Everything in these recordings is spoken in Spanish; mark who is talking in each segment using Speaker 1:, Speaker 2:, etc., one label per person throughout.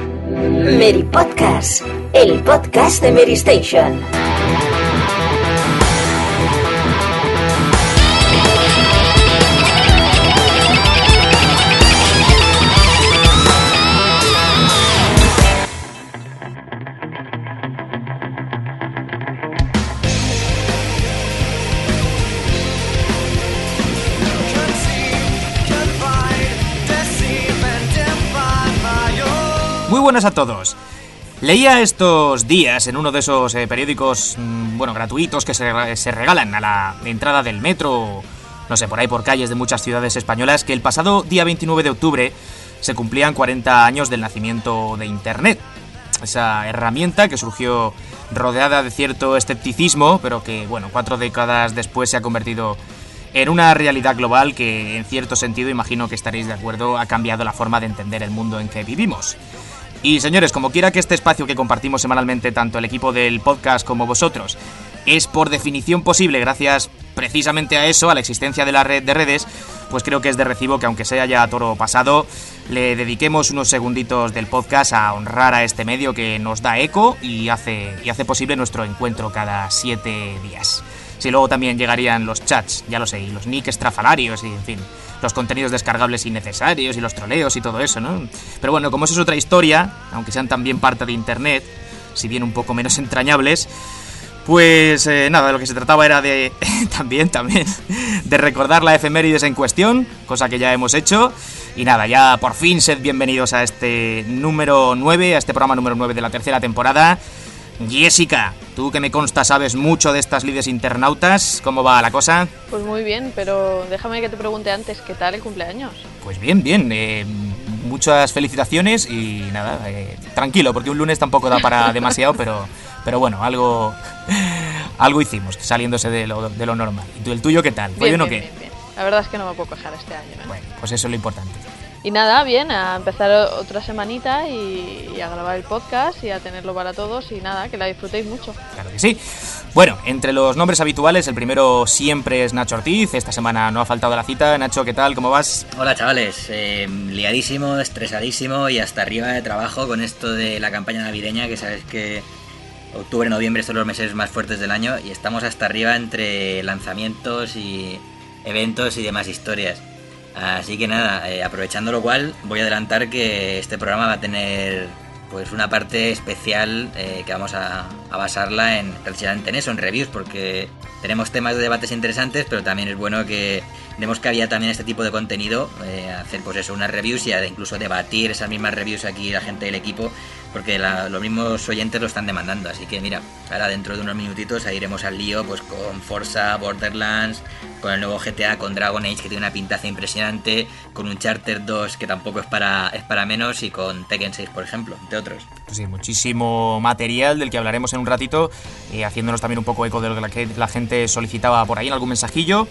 Speaker 1: Mary Podcast, el podcast de Mary Station.
Speaker 2: Muy buenas a todos. Leía estos días en uno de esos periódicos, gratuitos que se regalan a la entrada del metro, no sé, por ahí por calles de muchas ciudades españolas, que el pasado día 29 de octubre se cumplían 40 años del nacimiento de Internet. Esa herramienta que surgió rodeada de cierto escepticismo, pero que, 4 décadas después se ha convertido en una realidad global que, en cierto sentido, imagino que estaréis de acuerdo, ha cambiado la forma de entender el mundo en que vivimos. Y señores, como quiera que este espacio que compartimos semanalmente tanto el equipo del podcast como vosotros es por definición posible gracias precisamente a eso, a la existencia de la red de redes, pues creo que es de recibo que, aunque sea ya a toro pasado, le dediquemos unos segunditos del podcast a honrar a este medio que nos da eco y hace posible nuestro encuentro cada 7 días. Si luego también llegarían los chats, ya lo sé, y los nicks estrafalarios y, en fin, los contenidos descargables innecesarios y los troleos y todo eso, ¿no? Pero bueno, como eso es otra historia, aunque sean también parte de Internet, si bien un poco menos entrañables, pues nada, de lo que se trataba era de también de recordar la efemérides en cuestión, cosa que ya hemos hecho. Y nada, ya por fin sed bienvenidos a este número 9, a este programa número 9 de la tercera temporada. Jessica, tú que me consta sabes mucho de estas lides internautas, ¿cómo va la cosa?
Speaker 3: Pues muy bien, pero déjame que te pregunte antes, ¿qué tal el cumpleaños?
Speaker 2: Pues bien, muchas felicitaciones y nada, tranquilo, porque un lunes tampoco da para demasiado, pero bueno, algo hicimos, saliéndose de lo normal. ¿Y el tuyo qué tal? ¿Fue bien o qué?
Speaker 3: Bien. La verdad es que no me puedo quejar este año, ¿eh?
Speaker 2: Bueno, pues eso es lo importante.
Speaker 3: Y nada, bien, a empezar otra semanita y a grabar el podcast y a tenerlo para todos y nada, que la disfrutéis mucho.
Speaker 2: Claro que sí. Bueno, entre los nombres habituales, el primero siempre es Nacho Ortiz. Esta semana no ha faltado la cita. Nacho, ¿qué tal? ¿Cómo vas?
Speaker 4: Hola chavales, liadísimo, estresadísimo y hasta arriba de trabajo con esto de la campaña navideña, que sabes que octubre, noviembre son los meses más fuertes del año y estamos hasta arriba entre lanzamientos y eventos y demás historias. Así que nada, aprovechando lo cual, voy a adelantar que este programa va a tener pues una parte especial que vamos a basarla precisamente en eso, en reviews, porque tenemos temas de debates interesantes, pero también es bueno que demos cabida también a este tipo de contenido, hacer pues eso, unas reviews y incluso debatir esas mismas reviews aquí la gente del equipo, porque los mismos oyentes lo están demandando. Así que mira, ahora dentro de unos minutitos ahí iremos al lío pues con Forza, Borderlands, con el nuevo GTA, con Dragon Age que tiene una pintaza impresionante, con Uncharted 2 que tampoco es para menos y con Tekken 6 por ejemplo, entre otros.
Speaker 2: Pues sí, muchísimo material del que hablaremos en un ratito, haciéndonos también un poco eco de lo que la gente solicitaba por ahí en algún mensajillo.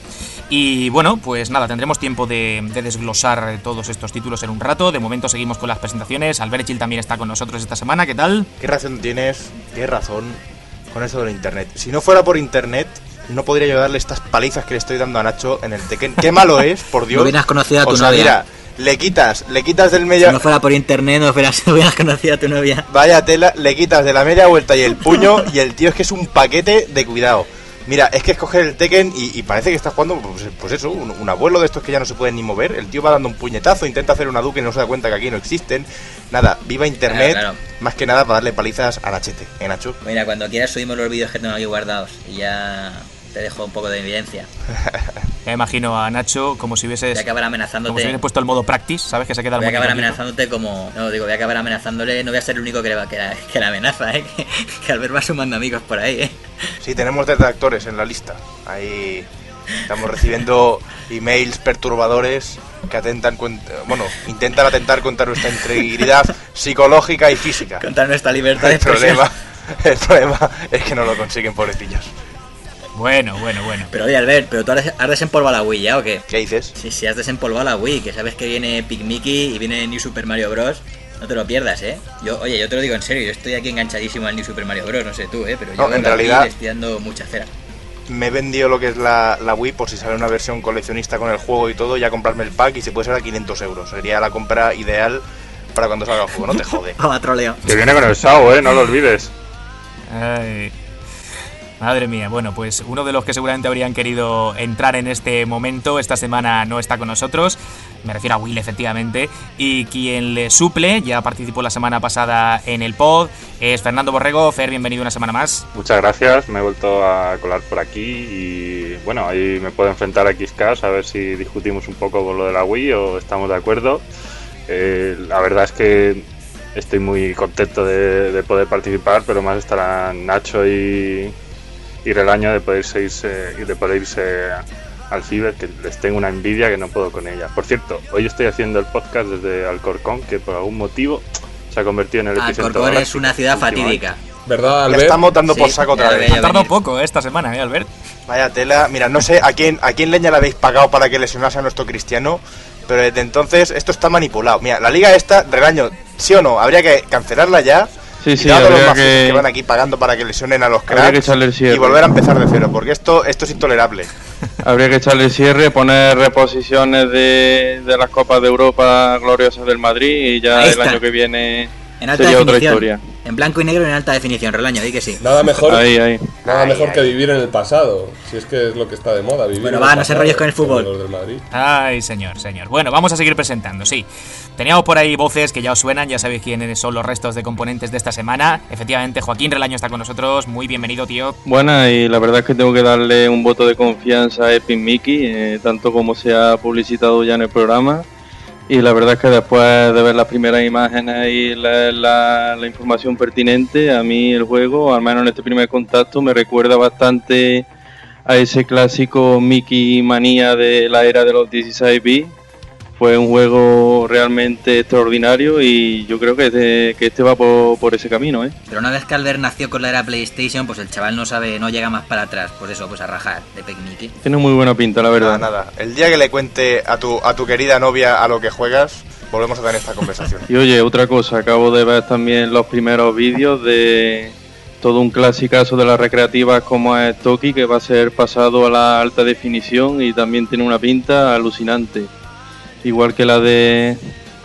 Speaker 2: Y bueno, pues nada, tendremos tiempo de desglosar todos estos títulos en un rato. De momento seguimos con las presentaciones. Albert Gil también está con nosotros esta semana, ¿qué tal?
Speaker 5: ¿Qué razón tienes? ¿Qué razón con eso de Internet? Si no fuera por Internet, no podría yo darle estas palizas que le estoy dando a Nacho en el Tekken. Qué malo es, por Dios.
Speaker 4: No hubieras conocido a tu novia.
Speaker 5: Mira, le quitas del medio...
Speaker 4: Si no fuera por Internet, no hubieras conocido a tu novia.
Speaker 5: Vaya tela, le quitas de la media vuelta y el puño y el tío es que es un paquete de cuidado. Mira, es que escoger el Tekken y parece que está jugando, pues eso, un abuelo de estos que ya no se pueden ni mover. El tío va dando un puñetazo, intenta hacer una Duke y no se da cuenta que aquí no existen. Nada, viva Internet, claro. Más que nada para darle palizas a Nachete, Nacho?
Speaker 4: Mira, cuando quieras subimos los vídeos que tengo aquí guardados y ya te dejo un poco de evidencia.
Speaker 2: Ya imagino a Nacho como si hubiese...
Speaker 4: Voy a acabar amenazándote.
Speaker 2: Como si hubiese puesto el modo practice, ¿sabes? Que se queda el
Speaker 4: Voy a acabar amenazándote voy a acabar amenazándole. No voy a ser el único que la amenaza, que Albert va sumando amigos por ahí,
Speaker 5: Sí, tenemos detractores en la lista. Ahí estamos recibiendo emails perturbadores que intentan atentar contra nuestra integridad psicológica y física.
Speaker 4: Contra nuestra libertad de
Speaker 5: expresión. El problema es que no lo consiguen, pobrecillos.
Speaker 2: Bueno.
Speaker 4: Pero oye, Albert, ¿pero tú has desempolvado la Wii ya o qué?
Speaker 5: ¿Qué dices?
Speaker 4: Sí, has desempolvado la Wii, que sabes que viene Pikmiki y viene New Super Mario Bros. No te lo pierdas, Yo te lo digo en serio, yo estoy aquí enganchadísimo al New Super Mario Bros. No sé tú, pero yo
Speaker 5: en realidad
Speaker 4: le estoy dando mucha cera.
Speaker 5: Me he vendido lo que es la Wii por si sale una versión coleccionista con el juego y todo, ya comprarme el pack y se puede ser a 500 euros. Sería la compra ideal para cuando salga el juego, no te jode.
Speaker 4: Oh, troleo.
Speaker 6: Que viene con el SAO, no lo olvides.
Speaker 2: Ay. Madre mía, bueno, pues uno de los que seguramente habrían querido entrar en este momento esta semana no está con nosotros, me refiero a Will, efectivamente, y quien le suple, ya participó la semana pasada en el pod, es Fernando Borrego. Fer, bienvenido una semana más.
Speaker 6: Muchas gracias, me he vuelto a colar por aquí y bueno, ahí me puedo enfrentar a Xcast a ver si discutimos un poco con lo de la Wii o estamos de acuerdo. La verdad es que estoy muy contento de poder participar, pero más estarán Nacho y Relaño de poder irse al Ciber, que les tengo una envidia que no puedo con ella. Por cierto, hoy estoy haciendo el podcast desde Alcorcón, que por algún motivo se ha convertido en el epicentro.
Speaker 4: Alcorcón es una ciudad fatídica.
Speaker 7: ¿Verdad, Albert?
Speaker 5: Ya estamos dando por saco otra
Speaker 4: ya
Speaker 5: vez.
Speaker 4: veía
Speaker 2: Ha tardado
Speaker 4: venir.
Speaker 2: poco esta semana, Albert.
Speaker 5: Vaya tela. Mira, no sé a quién leña le habéis pagado para que lesionase a nuestro Cristiano, pero desde entonces esto está manipulado. Mira, la liga esta, Relaño, ¿sí o no? Habría que cancelarla ya.
Speaker 8: Sí, sí,
Speaker 5: y todos los
Speaker 8: habría
Speaker 5: mafiosos que
Speaker 8: que
Speaker 5: van aquí pagando para que lesionen a los
Speaker 8: habría que
Speaker 5: cracks
Speaker 8: echarle el cierre.
Speaker 5: y volver a empezar de cero, porque esto es intolerable.
Speaker 8: Habría que echarle cierre, poner reposiciones de las Copas de Europa gloriosas del Madrid y ya
Speaker 4: Ahí
Speaker 8: el
Speaker 4: está.
Speaker 8: año que viene
Speaker 4: En alta
Speaker 8: sería otra
Speaker 4: definición.
Speaker 8: historia.
Speaker 4: En blanco y negro en alta definición, Relaño, di que sí.
Speaker 7: Nada mejor,
Speaker 8: Ahí.
Speaker 7: nada
Speaker 5: Ay,
Speaker 7: mejor
Speaker 5: ay.
Speaker 7: que vivir en el pasado. Si es que es lo que está de moda, vivir
Speaker 4: Bueno,
Speaker 7: en
Speaker 4: va,
Speaker 7: el
Speaker 4: no se
Speaker 7: pasado,
Speaker 4: enrolles con el fútbol.
Speaker 7: como los del Madrid.
Speaker 2: Ay, señor. Bueno, vamos a seguir presentando, sí. Teníamos por ahí voces que ya os suenan, ya sabéis quiénes son los restos de componentes de esta semana. Efectivamente, Joaquín Relaño está con nosotros. Muy bienvenido, tío.
Speaker 8: Buena, y la verdad es que tengo que darle un voto de confianza a Epic Mickey, tanto como se ha publicitado ya en el programa. Y la verdad es que después de ver las primeras imágenes y la información pertinente, a mí el juego, al menos en este primer contacto, me recuerda bastante a ese clásico Mickey Manía de la era de los 16 bits. Fue un juego realmente extraordinario y yo creo que este va por ese camino, ¿eh?
Speaker 4: Pero una vez que Albert nació con la era PlayStation, pues el chaval no llega más para atrás. Pues eso, pues a rajar de Picnic.
Speaker 8: Tiene muy buena pinta, la verdad.
Speaker 5: Nada. El día que le cuente a tu querida novia a lo que juegas, volvemos a tener esta conversación.
Speaker 8: Y oye, otra cosa, acabo de ver también los primeros vídeos de todo un clasicazo de las recreativas como es Toki, que va a ser pasado a la alta definición y también tiene una pinta alucinante. Igual que la de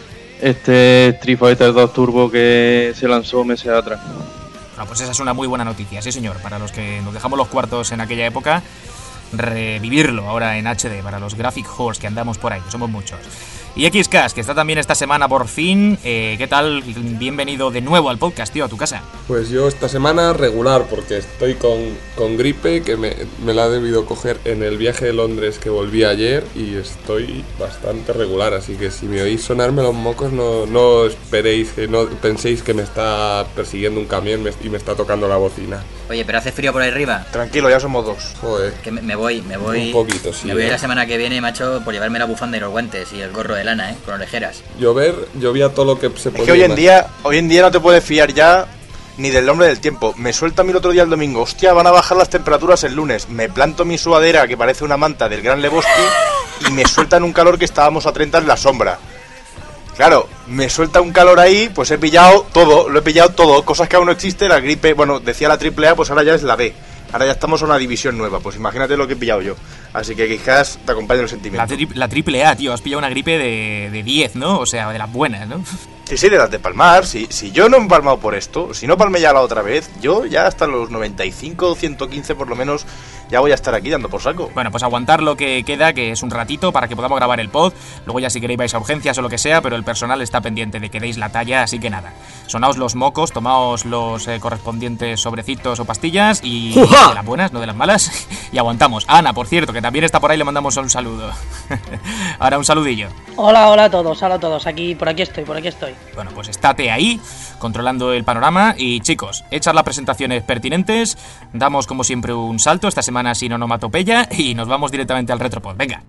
Speaker 8: este Street Fighter 2 Turbo que se lanzó meses atrás.
Speaker 2: Bueno, pues esa es una muy buena noticia, sí señor. Para los que nos dejamos los cuartos en aquella época, revivirlo ahora en HD, para los Graphic Horse que andamos por ahí, que somos muchos. Y Xcast, que está también esta semana por fin. ¿Qué tal? Bienvenido de nuevo al podcast, tío, a tu casa.
Speaker 7: Pues yo esta semana regular, porque estoy con gripe, que me la he debido coger en el viaje de Londres que volví ayer y estoy bastante regular, así que si me oís sonarme los mocos no esperéis, no penséis que me está persiguiendo un camión y me está tocando la bocina.
Speaker 4: Oye, pero hace frío por ahí arriba.
Speaker 5: Tranquilo, ya somos dos.
Speaker 7: Joder.
Speaker 4: Que me voy.
Speaker 7: Un poquito, sí.
Speaker 4: Me voy la semana que viene, macho, por llevarme la bufanda y los guantes y el gorro de lana, con orejeras.
Speaker 7: Llovía todo lo que se podía.
Speaker 5: Es que hoy en día no te puedes fiar ya ni del nombre del tiempo. Me suelta a mí el otro día el domingo, hostia, van a bajar las temperaturas el lunes. Me planto mi sudadera que parece una manta del Gran Lebowski y me sueltan un calor que estábamos a 30 en la sombra. Claro, me suelta un calor ahí, pues lo he pillado todo, cosas que aún no existen, la gripe, bueno, decía la AAA, pues ahora ya es la B. Ahora ya estamos en una división nueva, pues imagínate lo que he pillado yo. Así que quizás te acompañe el sentimiento.
Speaker 2: La AAA, tío, has pillado una gripe de 10, ¿no? O sea, de las buenas, ¿no?
Speaker 5: Sí, de las de palmar. Si yo no he palmado por esto, si no palmé ya la otra vez, yo ya hasta los 95, 115 por lo menos, ya voy a estar aquí dando por saco.
Speaker 2: Bueno, pues aguantar lo que queda, que es un ratito, para que podamos grabar el pod. Luego ya si queréis vais a urgencias o lo que sea, pero el personal está pendiente de que deis la talla, así que nada. Sonaos los mocos, tomaos los correspondientes sobrecitos o pastillas y de las buenas, no de las malas, y aguantamos. A Ana, por cierto, que también está por ahí, le mandamos un saludo. Ahora un saludillo.
Speaker 9: Hola a todos, por aquí estoy.
Speaker 2: Bueno, pues estate ahí, controlando el panorama. Y chicos, hechas las presentaciones pertinentes, damos como siempre un salto, esta semana sin onomatopeya, y nos vamos directamente al Retropod. Venga.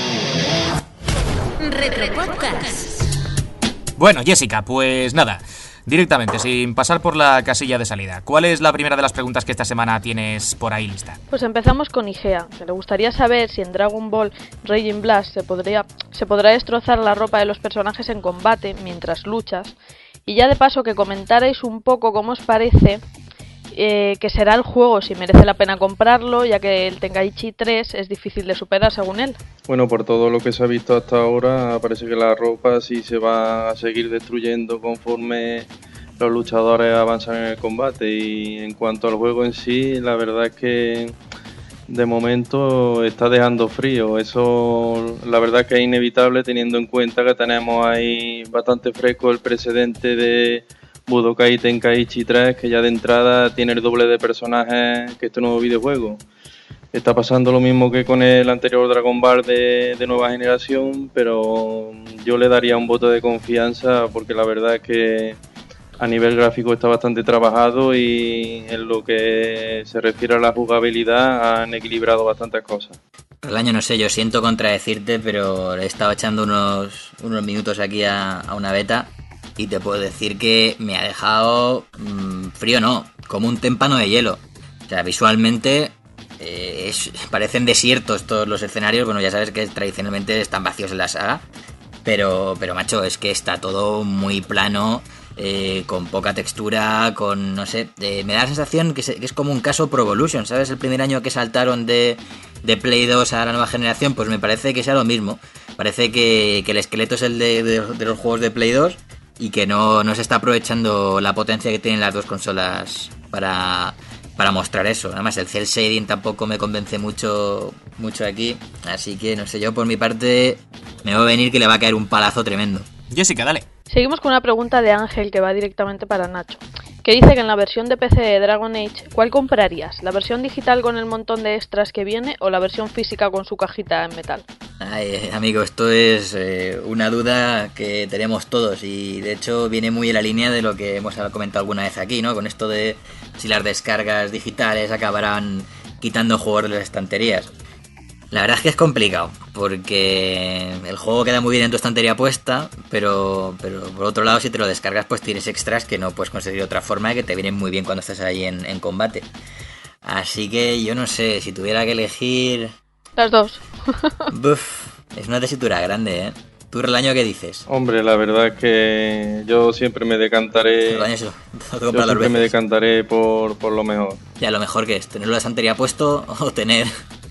Speaker 1: Retropodcast.
Speaker 2: Bueno, Jessica, pues nada, directamente, sin pasar por la casilla de salida. ¿Cuál es la primera de las preguntas que esta semana tienes por ahí lista?
Speaker 3: Pues empezamos con Igea, que le gustaría saber si en Dragon Ball Raging Blast se podrá destrozar la ropa de los personajes en combate mientras luchas. Y ya de paso que comentarais un poco cómo os parece que será el juego si merece la pena comprarlo, ya que el Tenkaichi 3 es difícil de superar según él.
Speaker 8: Bueno, por todo lo que se ha visto hasta ahora, parece que la ropa sí se va a seguir destruyendo conforme los luchadores avanzan en el combate. Y en cuanto al juego en sí, la verdad es que de momento está dejando frío. Eso la verdad es que es inevitable, teniendo en cuenta que tenemos ahí bastante fresco el precedente de Budokai Tenkaichi 3, que ya de entrada tiene el doble de personajes que este nuevo videojuego. Está pasando lo mismo que con el anterior Dragon Ball de nueva generación, pero yo le daría un voto de confianza porque la verdad es que a nivel gráfico está bastante trabajado y en lo que se refiere a la jugabilidad han equilibrado bastantes cosas.
Speaker 4: El año no sé, yo siento contradecirte, pero he estado echando unos minutos aquí a una beta y te puedo decir que me ha dejado frío, no, como un témpano de hielo. O sea, visualmente parecen desiertos todos los escenarios. Bueno, ya sabes que tradicionalmente están vacíos en la saga, pero macho, es que está todo muy plano, con poca textura, con, no sé, me da la sensación que es como un caso Pro Evolution, ¿sabes? El primer año que saltaron de Play 2 a la nueva generación, pues me parece que sea lo mismo. Parece que el esqueleto es el de los juegos de Play 2 y que no se está aprovechando la potencia que tienen las dos consolas para mostrar eso. Además, el cel shading tampoco me convence mucho aquí, así que no sé, yo por mi parte me va a venir que le va a caer un palazo tremendo.
Speaker 2: Jessica, dale.
Speaker 3: Seguimos con una pregunta de Ángel que va directamente para Nacho, que dice que en la versión de PC de Dragon Age, ¿cuál comprarías? ¿La versión digital con el montón de extras que viene o la versión física con su cajita en metal?
Speaker 4: Ay, amigo, esto es una duda que tenemos todos y de hecho viene muy en la línea de lo que hemos comentado alguna vez aquí, ¿no? Con esto de si las descargas digitales acabarán quitando juegos de las estanterías. La verdad es que es complicado, porque el juego queda muy bien en tu estantería puesta, pero por otro lado, si te lo descargas, pues tienes extras que no puedes conseguir de otra forma y que te vienen muy bien cuando estás ahí en combate. Así que yo no sé, si tuviera que elegir...
Speaker 3: Las dos.
Speaker 4: Buf, es una tesitura grande, ¿eh? ¿Tú, Relaño, qué dices?
Speaker 8: Hombre, la verdad es que yo siempre me decantaré... me decantaré por lo mejor.
Speaker 4: Ya, lo mejor que es, tenerlo en la estantería puesto o tener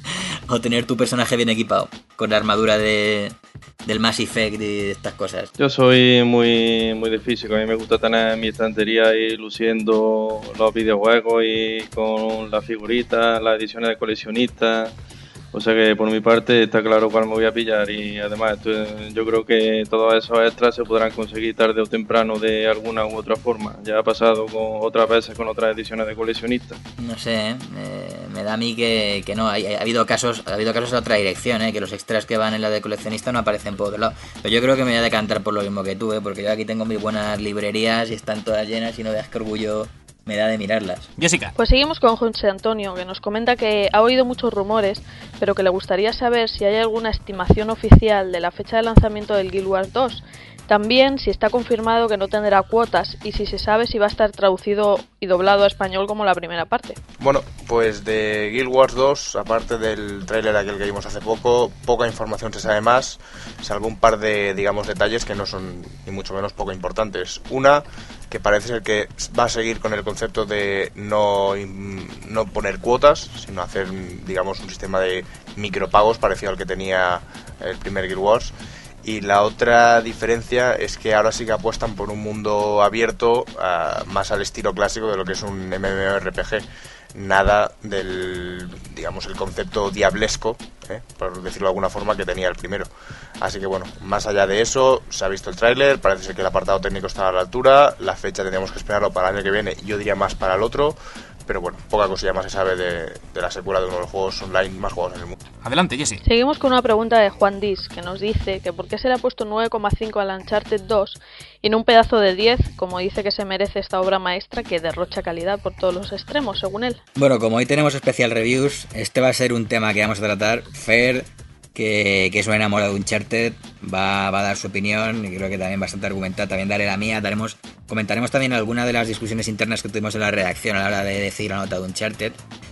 Speaker 4: tu personaje bien equipado, con la armadura del Mass Effect y de estas cosas.
Speaker 8: Yo soy muy de físico, a mí me gusta tener mi estantería ahí luciendo los videojuegos y con las figuritas, las ediciones de coleccionistas. O sea que por mi parte está claro cuál me voy a pillar y además yo creo que todos esos extras se podrán conseguir tarde o temprano de alguna u otra forma. Ya ha pasado con otras veces con otras ediciones de coleccionistas.
Speaker 4: No sé, me da a mí que no, ha habido casos en otra dirección, que los extras que van en la de coleccionista no aparecen por otro lado. Pero yo creo que me voy a decantar por lo mismo que tú, porque yo aquí tengo muy buenas librerías y están todas llenas y no veas qué orgullo me da de mirarlas.
Speaker 2: Jessica.
Speaker 3: Pues seguimos con José Antonio, que nos comenta que ha oído muchos rumores, pero que le gustaría saber si hay alguna estimación oficial de la fecha de lanzamiento del Guild Wars 2. También si está confirmado que no tendrá cuotas y si se sabe si va a estar traducido y doblado a español como la primera parte.
Speaker 5: Bueno, pues de Guild Wars 2, aparte del tráiler aquel que vimos hace poco, poca información se sabe más, salvo un par de, digamos, detalles que no son ni mucho menos poco importantes. Una, que parece ser que va a seguir con el concepto de no poner cuotas, sino hacer, digamos, un sistema de micropagos parecido al que tenía el primer Guild Wars. Y la otra diferencia es que ahora sí que apuestan por un mundo abierto, más al estilo clásico de lo que es un MMORPG. Nada del, digamos, el concepto diablesco, por decirlo de alguna forma, que tenía el primero. Así que bueno, más allá de eso, se ha visto el tráiler, parece ser que el apartado técnico está a la altura, la fecha tendríamos que esperarlo para el año que viene, yo diría más para el otro. Pero bueno, poca cosilla más se sabe de la secuela de uno de los juegos online más jugados en el mundo.
Speaker 2: Adelante, Jessy.
Speaker 3: Seguimos con una pregunta de Juan Dis, que nos dice que por qué se le ha puesto 9,5 al Uncharted 2 y no un pedazo de 10, como dice que se merece esta obra maestra que derrocha calidad por todos los extremos, según él.
Speaker 4: Bueno, como hoy tenemos especial reviews, este va a ser un tema que vamos a tratar. Fer, que es un enamorado de Uncharted, va a dar su opinión y creo que también bastante argumentada. También daré la mía, comentaremos también algunas de las discusiones internas que tuvimos en la redacción a la hora de decir la nota de Uncharted.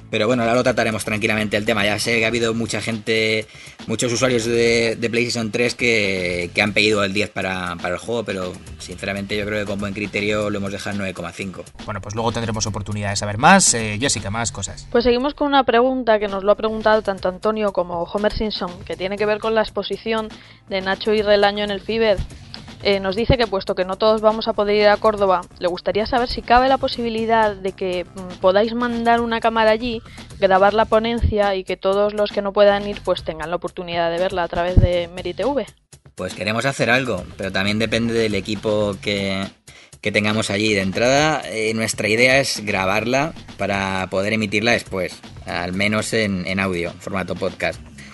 Speaker 4: Pero bueno, ahora lo trataremos tranquilamente el tema. Ya sé que ha habido mucha gente, muchos usuarios de PlayStation 3 que han pedido el 10 para el juego, pero sinceramente yo creo que con buen criterio lo hemos dejado en 9,5.
Speaker 2: Bueno, pues luego tendremos oportunidad de saber más. Jessica, más cosas.
Speaker 3: Pues seguimos con una pregunta que nos lo ha preguntado tanto Antonio como Homer Simpson, que tiene que ver con la exposición de Nacho y Relaño en el Fiber. Nos dice que puesto que no todos vamos a poder ir a Córdoba, le gustaría saber si cabe la posibilidad de que podáis mandar una cámara allí, grabar la ponencia y que todos los que no puedan ir pues tengan la oportunidad de verla a través de MeriTV.
Speaker 4: Pues queremos hacer algo, pero también depende del equipo que tengamos allí. De entrada, nuestra idea es grabarla para poder emitirla después, al menos en audio, formato podcast.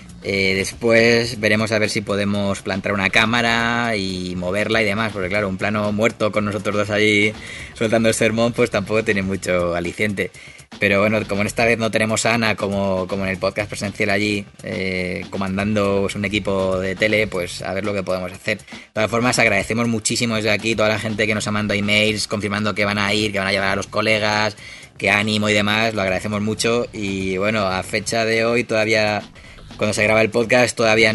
Speaker 4: Después veremos a ver si podemos plantar una cámara y moverla y demás, porque claro, un plano muerto con nosotros dos allí soltando el sermón pues tampoco tiene mucho aliciente. Pero bueno, como en esta vez no tenemos a Ana como en el podcast presencial allí comandando pues, un equipo de tele, pues a ver lo que podemos hacer. De todas formas, agradecemos muchísimo desde aquí toda la gente que nos ha mandado emails confirmando que van a ir, que van a llevar a los colegas, que ánimo y demás, lo agradecemos mucho. Y bueno, a fecha de hoy todavía... Cuando se graba el podcast todavía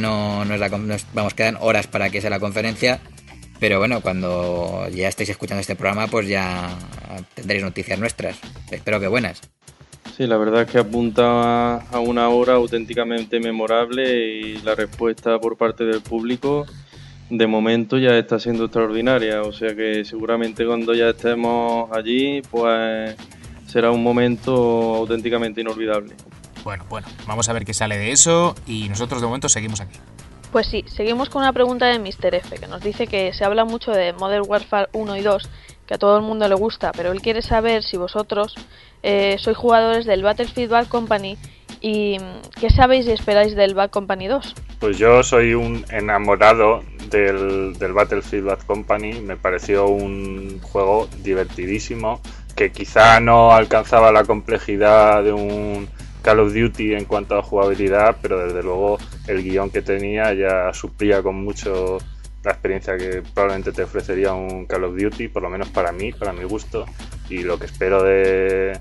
Speaker 4: quedan horas para que sea la conferencia, pero bueno, cuando ya estéis escuchando este programa, pues ya tendréis noticias nuestras. Espero que buenas.
Speaker 8: Sí, la verdad es que apunta a una hora auténticamente memorable y la respuesta por parte del público de momento ya está siendo extraordinaria, o sea que seguramente cuando ya estemos allí, pues será un momento auténticamente inolvidable.
Speaker 2: Bueno, vamos a ver qué sale de eso y nosotros de momento seguimos aquí.
Speaker 3: Pues sí, seguimos con una pregunta de Mr. F, que nos dice que se habla mucho de Modern Warfare 1 y 2, que a todo el mundo le gusta, pero él quiere saber si vosotros sois jugadores del Battlefield Bad Company y qué sabéis y esperáis del Bad Company 2.
Speaker 6: Pues yo soy un enamorado del Battlefield Bad Company, me pareció un juego divertidísimo, que quizá no alcanzaba la complejidad de un Call of Duty en cuanto a jugabilidad, pero desde luego el guión que tenía ya suplía con mucho la experiencia que probablemente te ofrecería un Call of Duty, por lo menos para mí, para mi gusto, y lo que espero de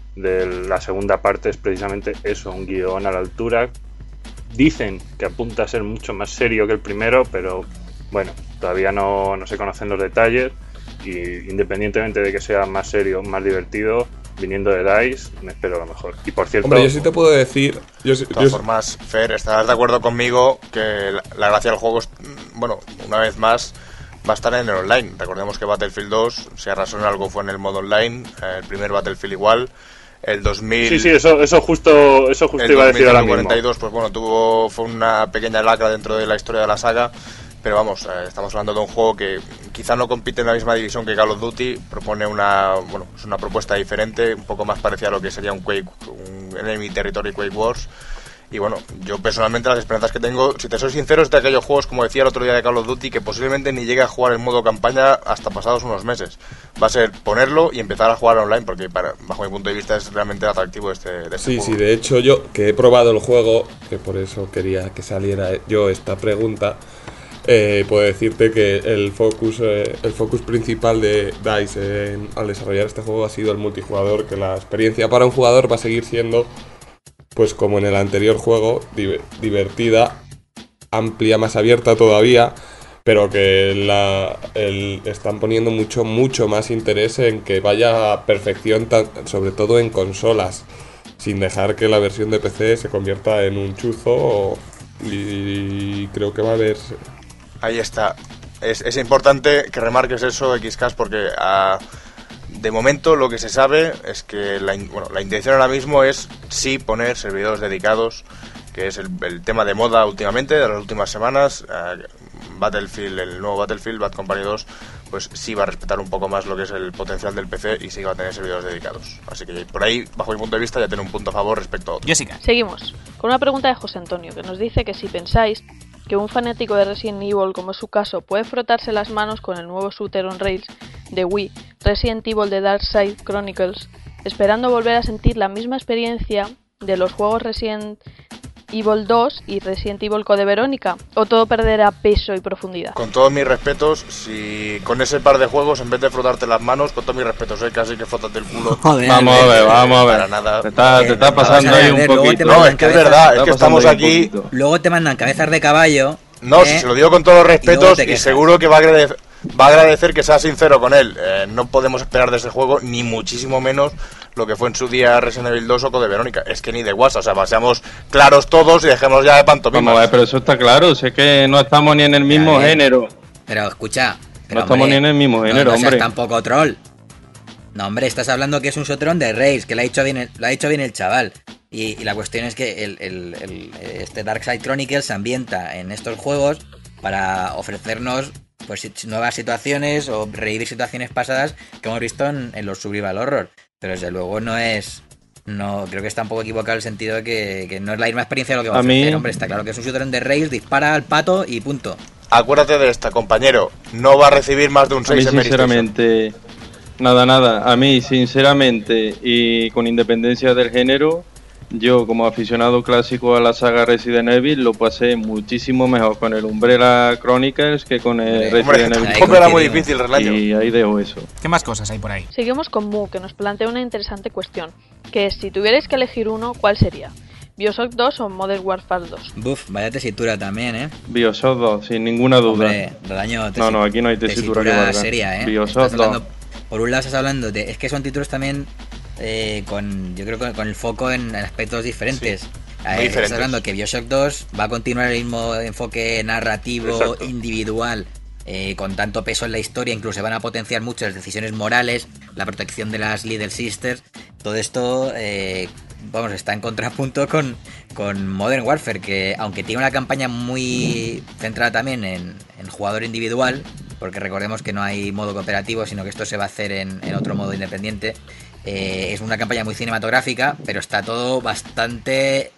Speaker 6: la segunda parte es precisamente eso, un guión a la altura. Dicen que apunta a ser mucho más serio que el primero, pero bueno, todavía no se conocen los detalles, y independientemente de que sea más serio, más divertido, viniendo de DICE, me espero lo mejor. Y por cierto...
Speaker 7: Hombre, yo sí te puedo decir...
Speaker 5: De todas formas, Fer, estarás de acuerdo conmigo que la gracia del juego es, bueno, una vez más, va a estar en el online. Recordemos que Battlefield 2, si arrasó en algo, fue en el modo online. El primer Battlefield igual. El 2000...
Speaker 6: Sí, eso justo iba a decir ahora mismo. El
Speaker 5: 42, pues bueno, fue una pequeña lacra dentro de la historia de la saga. Pero vamos, estamos hablando de un juego que quizá no compite en la misma división que Call of Duty, propone una propuesta diferente, un poco más parecida a lo que sería un Enemy Territory Quake Wars. Y bueno, yo personalmente las esperanzas que tengo, si te soy sincero, es de aquellos juegos, como decía el otro día de Call of Duty, que posiblemente ni llegue a jugar en modo campaña hasta pasados unos meses. Va a ser ponerlo y empezar a jugar online, porque bajo mi punto de vista es realmente el atractivo de este juego.
Speaker 7: Sí, de hecho yo que he probado el juego, que por eso quería que saliera yo esta pregunta, puedo decirte que el focus principal de DICE al desarrollar este juego ha sido el multijugador, que la experiencia para un jugador va a seguir siendo, pues como en el anterior juego, divertida, amplia, más abierta todavía, pero que están poniendo mucho más interés en que vaya a perfección, sobre todo en consolas, sin dejar que la versión de PC se convierta en un chuzo, y creo que va a haber...
Speaker 5: Ahí está. Es importante que remarques eso, XCast, porque de momento lo que se sabe es que la intención ahora mismo es sí poner servidores dedicados, que es el tema de moda últimamente, de las últimas semanas. El nuevo Battlefield, Bad Company 2, pues sí va a respetar un poco más lo que es el potencial del PC y sí va a tener servidores dedicados. Así que por ahí, bajo mi punto de vista, ya tiene un punto a favor respecto a otro.
Speaker 2: Jessica.
Speaker 3: Seguimos con una pregunta de José Antonio, que nos dice que si pensáis que un fanático de Resident Evil, como es su caso, puede frotarse las manos con el nuevo shooter on rails de Wii, Resident Evil The Dark Side Chronicles, esperando volver a sentir la misma experiencia de los juegos Resident Evil 2 y Resident Evil Code Verónica, o todo perderá peso y profundidad?
Speaker 5: Con todos mis respetos, si con ese par de juegos, en vez de frotarte las manos, con todos mis respetos, casi que frótate el culo.
Speaker 4: Joder,
Speaker 8: Vamos a ver.
Speaker 5: Para nada.
Speaker 8: Te está pasando
Speaker 4: vamos a
Speaker 8: ahí
Speaker 4: ver,
Speaker 8: un
Speaker 4: luego
Speaker 8: poquito.
Speaker 4: te
Speaker 5: No,
Speaker 4: mandan
Speaker 5: es que es
Speaker 4: cabezas-
Speaker 5: verdad, es
Speaker 8: Está
Speaker 5: que
Speaker 8: pasando
Speaker 5: estamos
Speaker 8: ahí un
Speaker 5: aquí.
Speaker 8: poquito.
Speaker 4: Luego te mandan cabezas de caballo.
Speaker 5: No, si se lo digo con todos los
Speaker 4: Y luego
Speaker 5: respetos
Speaker 4: te
Speaker 5: y
Speaker 4: quejas.
Speaker 5: seguro que va a agradecer que sea sincero con él. No podemos esperar de ese juego, ni muchísimo menos lo que fue en su día Resident Evil 2 o Code Verónica. Es que ni de WhatsApp, o sea, seamos claros todos y dejemos ya de pantomimas.
Speaker 8: Vamos a ver, pero eso está claro, sé que no estamos ni en el mismo
Speaker 4: bien.
Speaker 8: género.
Speaker 4: Pero escucha.
Speaker 8: No estamos ni en el mismo género,
Speaker 4: no seas
Speaker 8: hombre.
Speaker 4: tampoco troll. No, hombre, estás hablando que es un sotrón de Rails, que lo ha dicho bien el chaval. Y la cuestión es que este Darkside Chronicles se ambienta en estos juegos para ofrecernos pues nuevas situaciones o revivir situaciones pasadas que hemos visto en los Survival Horror. Pero desde luego creo que está un poco equivocado el sentido de que no es la misma experiencia de lo que va a ofrecer, hombre. Está claro que es un shooter de Rails, dispara al pato y punto.
Speaker 5: Acuérdate de esta, compañero. No va a recibir más de un
Speaker 8: A mí
Speaker 5: 6 en Mary Station.
Speaker 8: sinceramente, nada, a mí sinceramente y con independencia del género, yo como aficionado clásico a la saga Resident Evil lo pasé muchísimo mejor con el Umbrella Chronicles que con el
Speaker 5: Hombre,
Speaker 8: Resident Evil.
Speaker 5: tampoco era muy difícil, Relaño.
Speaker 8: Y ahí dejo eso.
Speaker 2: ¿Qué más cosas hay por ahí?
Speaker 3: Seguimos con Mu, que nos plantea una interesante cuestión, que es, si tuvierais que elegir uno, ¿cuál sería? ¿Bioshock 2 o Modern Warfare 2?
Speaker 4: Buf, vaya tesitura también, ¿eh?
Speaker 8: Bioshock 2, sin ninguna duda.
Speaker 4: Hombre, Relaño,
Speaker 8: No, aquí no hay tesitura que valga.
Speaker 4: seria, ¿eh?
Speaker 8: Bioshock
Speaker 4: Estás hablando-
Speaker 8: 2.
Speaker 4: Por un lado estás hablando de... Es que son títulos también yo creo que con el foco en aspectos diferentes.
Speaker 5: muy
Speaker 4: Estás
Speaker 5: diferentes.
Speaker 4: hablando que Bioshock 2 va a continuar el mismo enfoque narrativo,
Speaker 6: Exacto.
Speaker 4: individual, con tanto peso en la historia, incluso se van a potenciar mucho las decisiones morales, la protección de las Little Sisters. Todo esto, está en contrapunto con Modern Warfare, que aunque tiene una campaña muy centrada también en jugador individual, porque recordemos que no hay modo cooperativo, sino que esto se va a hacer en otro modo independiente. Es una campaña muy cinematográfica, pero está todo bastante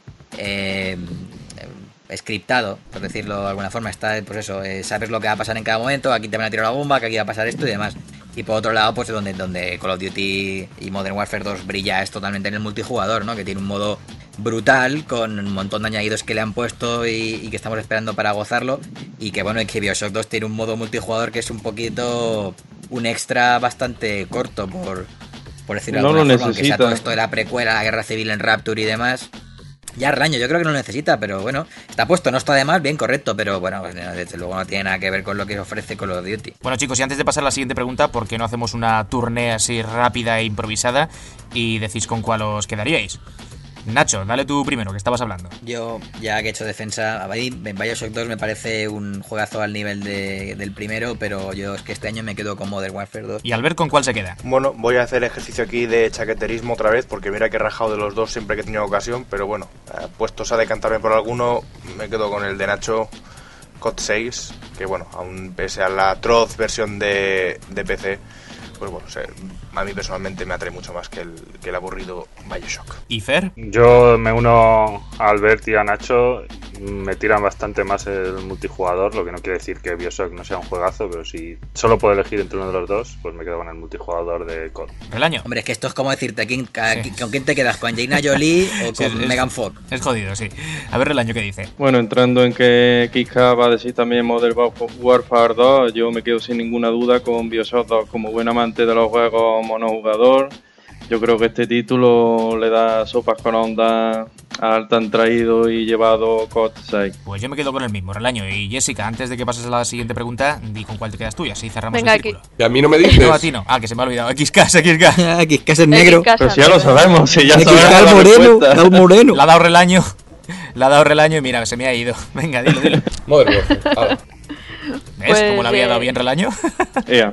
Speaker 4: scriptado, por decirlo de alguna forma. Está, pues eso, sabes lo que va a pasar en cada momento, aquí te van a tirar la bomba, que aquí va a pasar esto y demás. Y por otro lado, pues donde Call of Duty y Modern Warfare 2 brilla es totalmente en el multijugador, ¿no? Que tiene un modo brutal, con un montón de añadidos que le han puesto y que estamos esperando para gozarlo. Y que bueno, es que Bioshock 2 tiene un modo multijugador que es un poquito un extra bastante corto, por decirlo de
Speaker 8: No
Speaker 4: alguna
Speaker 8: lo
Speaker 4: forma, aunque sea
Speaker 8: necesita.
Speaker 4: todo esto de la precuela, la guerra civil en Rapture y demás. Ya Raño, yo creo que no lo necesita, pero bueno, está puesto, no está de más, bien correcto, pero bueno, pues, desde luego no tiene nada que ver con lo que ofrece Call of Duty.
Speaker 2: Bueno, chicos, y antes de pasar a la siguiente pregunta, ¿por qué no hacemos una tournée así rápida e improvisada y decís con cuál os quedaríais? Nacho, dale tú primero, que estabas hablando.
Speaker 4: Yo, ya que he hecho defensa, a mí Bioshock 2 me parece un juegazo al nivel del primero, pero yo es que este año me quedo con Modern Warfare 2.
Speaker 2: ¿Y Albert con cuál se queda?
Speaker 5: Bueno, voy a hacer ejercicio aquí de chaqueterismo otra vez, porque mira que he rajado de los dos siempre que he tenido ocasión, pero bueno, puestos a decantarme por alguno, me quedo con el de Nacho, COD 6, que bueno, aún pese a la atroz versión de PC, pues bueno, a mí personalmente me atrae mucho más que el aburrido Bioshock.
Speaker 2: ¿Y Fer?
Speaker 6: Yo me uno a Albert y a Nacho. Me tiran bastante más el multijugador, lo que no quiere decir que Bioshock no sea un juegazo, pero si solo puedo elegir entre uno de los dos, pues me quedo con el multijugador de COD.
Speaker 2: ¿Relaño?
Speaker 4: Hombre, es que esto es como decirte, ¿con quién te quedas? ¿Con Angelina Jolie o
Speaker 2: Sí,
Speaker 4: con Megan Fox?
Speaker 2: Es jodido, sí. A ver, Relaño, ¿qué dice?
Speaker 8: Bueno, entrando en que Kika va a decir también Modern Warfare 2, yo me quedo sin ninguna duda con Bioshock 2 como buen amante de los juegos monojugador. Yo creo que este título le da sopas con onda al tan traído y llevado COD 6.
Speaker 2: Pues yo me quedo con el mismo, Relaño. Y Jessica, antes de que pases a la siguiente pregunta, di con cuál te quedas tú y así cerramos
Speaker 3: Venga,
Speaker 2: el círculo.
Speaker 7: Y a mí no me dices.
Speaker 2: No, a ti no. Ah, que se me ha olvidado. XK.
Speaker 4: Aquí es que es el negro.
Speaker 3: Casa,
Speaker 8: Pero si ya lo sabemos, si ya
Speaker 4: Aquí
Speaker 8: sabemos
Speaker 4: está el
Speaker 8: la
Speaker 4: moreno,
Speaker 8: respuesta.
Speaker 4: está el moreno.
Speaker 2: La ha dado Relaño. La ha dado Relaño y mira, se me ha ido. Venga, dilo.
Speaker 7: Modern Warfare. Hala.
Speaker 2: ¿Ves
Speaker 3: Pues,
Speaker 2: cómo le había dado bien Relaño?
Speaker 8: Ea.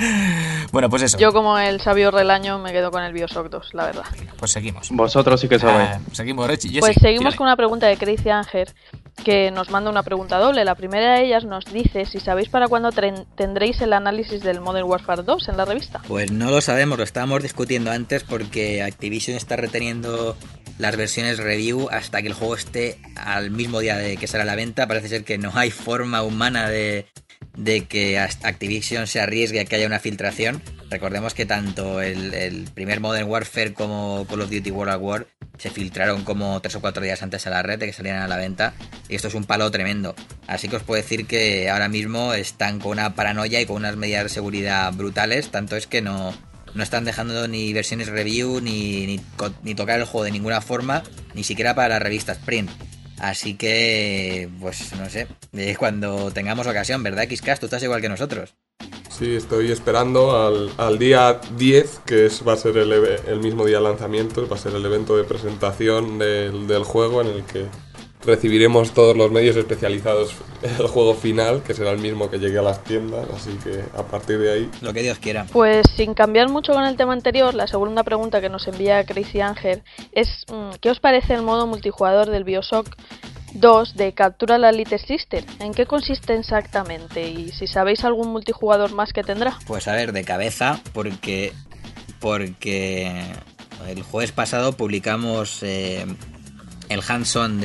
Speaker 2: Bueno, pues eso.
Speaker 3: Yo, como el sabio Relaño, me quedo con el Bioshock 2, la verdad.
Speaker 2: Pues seguimos.
Speaker 8: Vosotros sí que sabéis.
Speaker 2: Seguimos, Jessica.
Speaker 3: Pues seguimos
Speaker 2: tírale.
Speaker 3: con una pregunta de Crazy Anger, que nos manda una pregunta doble. La primera de ellas nos dice si sabéis para cuándo tendréis el análisis del Modern Warfare 2 en la revista.
Speaker 4: Pues no lo sabemos, lo estábamos discutiendo antes porque Activision está reteniendo las versiones review hasta que el juego esté al mismo día de que sale a la venta. Parece ser que no hay forma humana de que Activision se arriesgue a que haya una filtración. Recordemos que tanto el primer Modern Warfare como Call of Duty World at War se filtraron como 3 o 4 días antes a la red de que salieran a la venta, y esto es un palo tremendo. Así que os puedo decir que ahora mismo están con una paranoia y con unas medidas de seguridad brutales, tanto es que no están dejando ni versiones review ni tocar el juego de ninguna forma, ni siquiera para las revistas print. Así que, pues no sé, cuando tengamos ocasión, ¿verdad, Xcast? Tú estás igual que nosotros.
Speaker 7: Sí, estoy esperando al día 10, que va a ser el mismo día de lanzamiento, va a ser el evento de presentación del juego, en el que recibiremos todos los medios especializados el juego final, que será el mismo que llegue a las tiendas, así que a partir de ahí...
Speaker 4: Lo que Dios quiera.
Speaker 3: Pues sin cambiar mucho con el tema anterior, la segunda pregunta que nos envía Crazy Ángel es ¿qué os parece el modo multijugador del BioShock 2 de Captura la Little Sister? ¿En qué consiste exactamente? Y si sabéis algún multijugador más que tendrá.
Speaker 4: Pues a ver, de cabeza, porque el jueves pasado publicamos el hands-on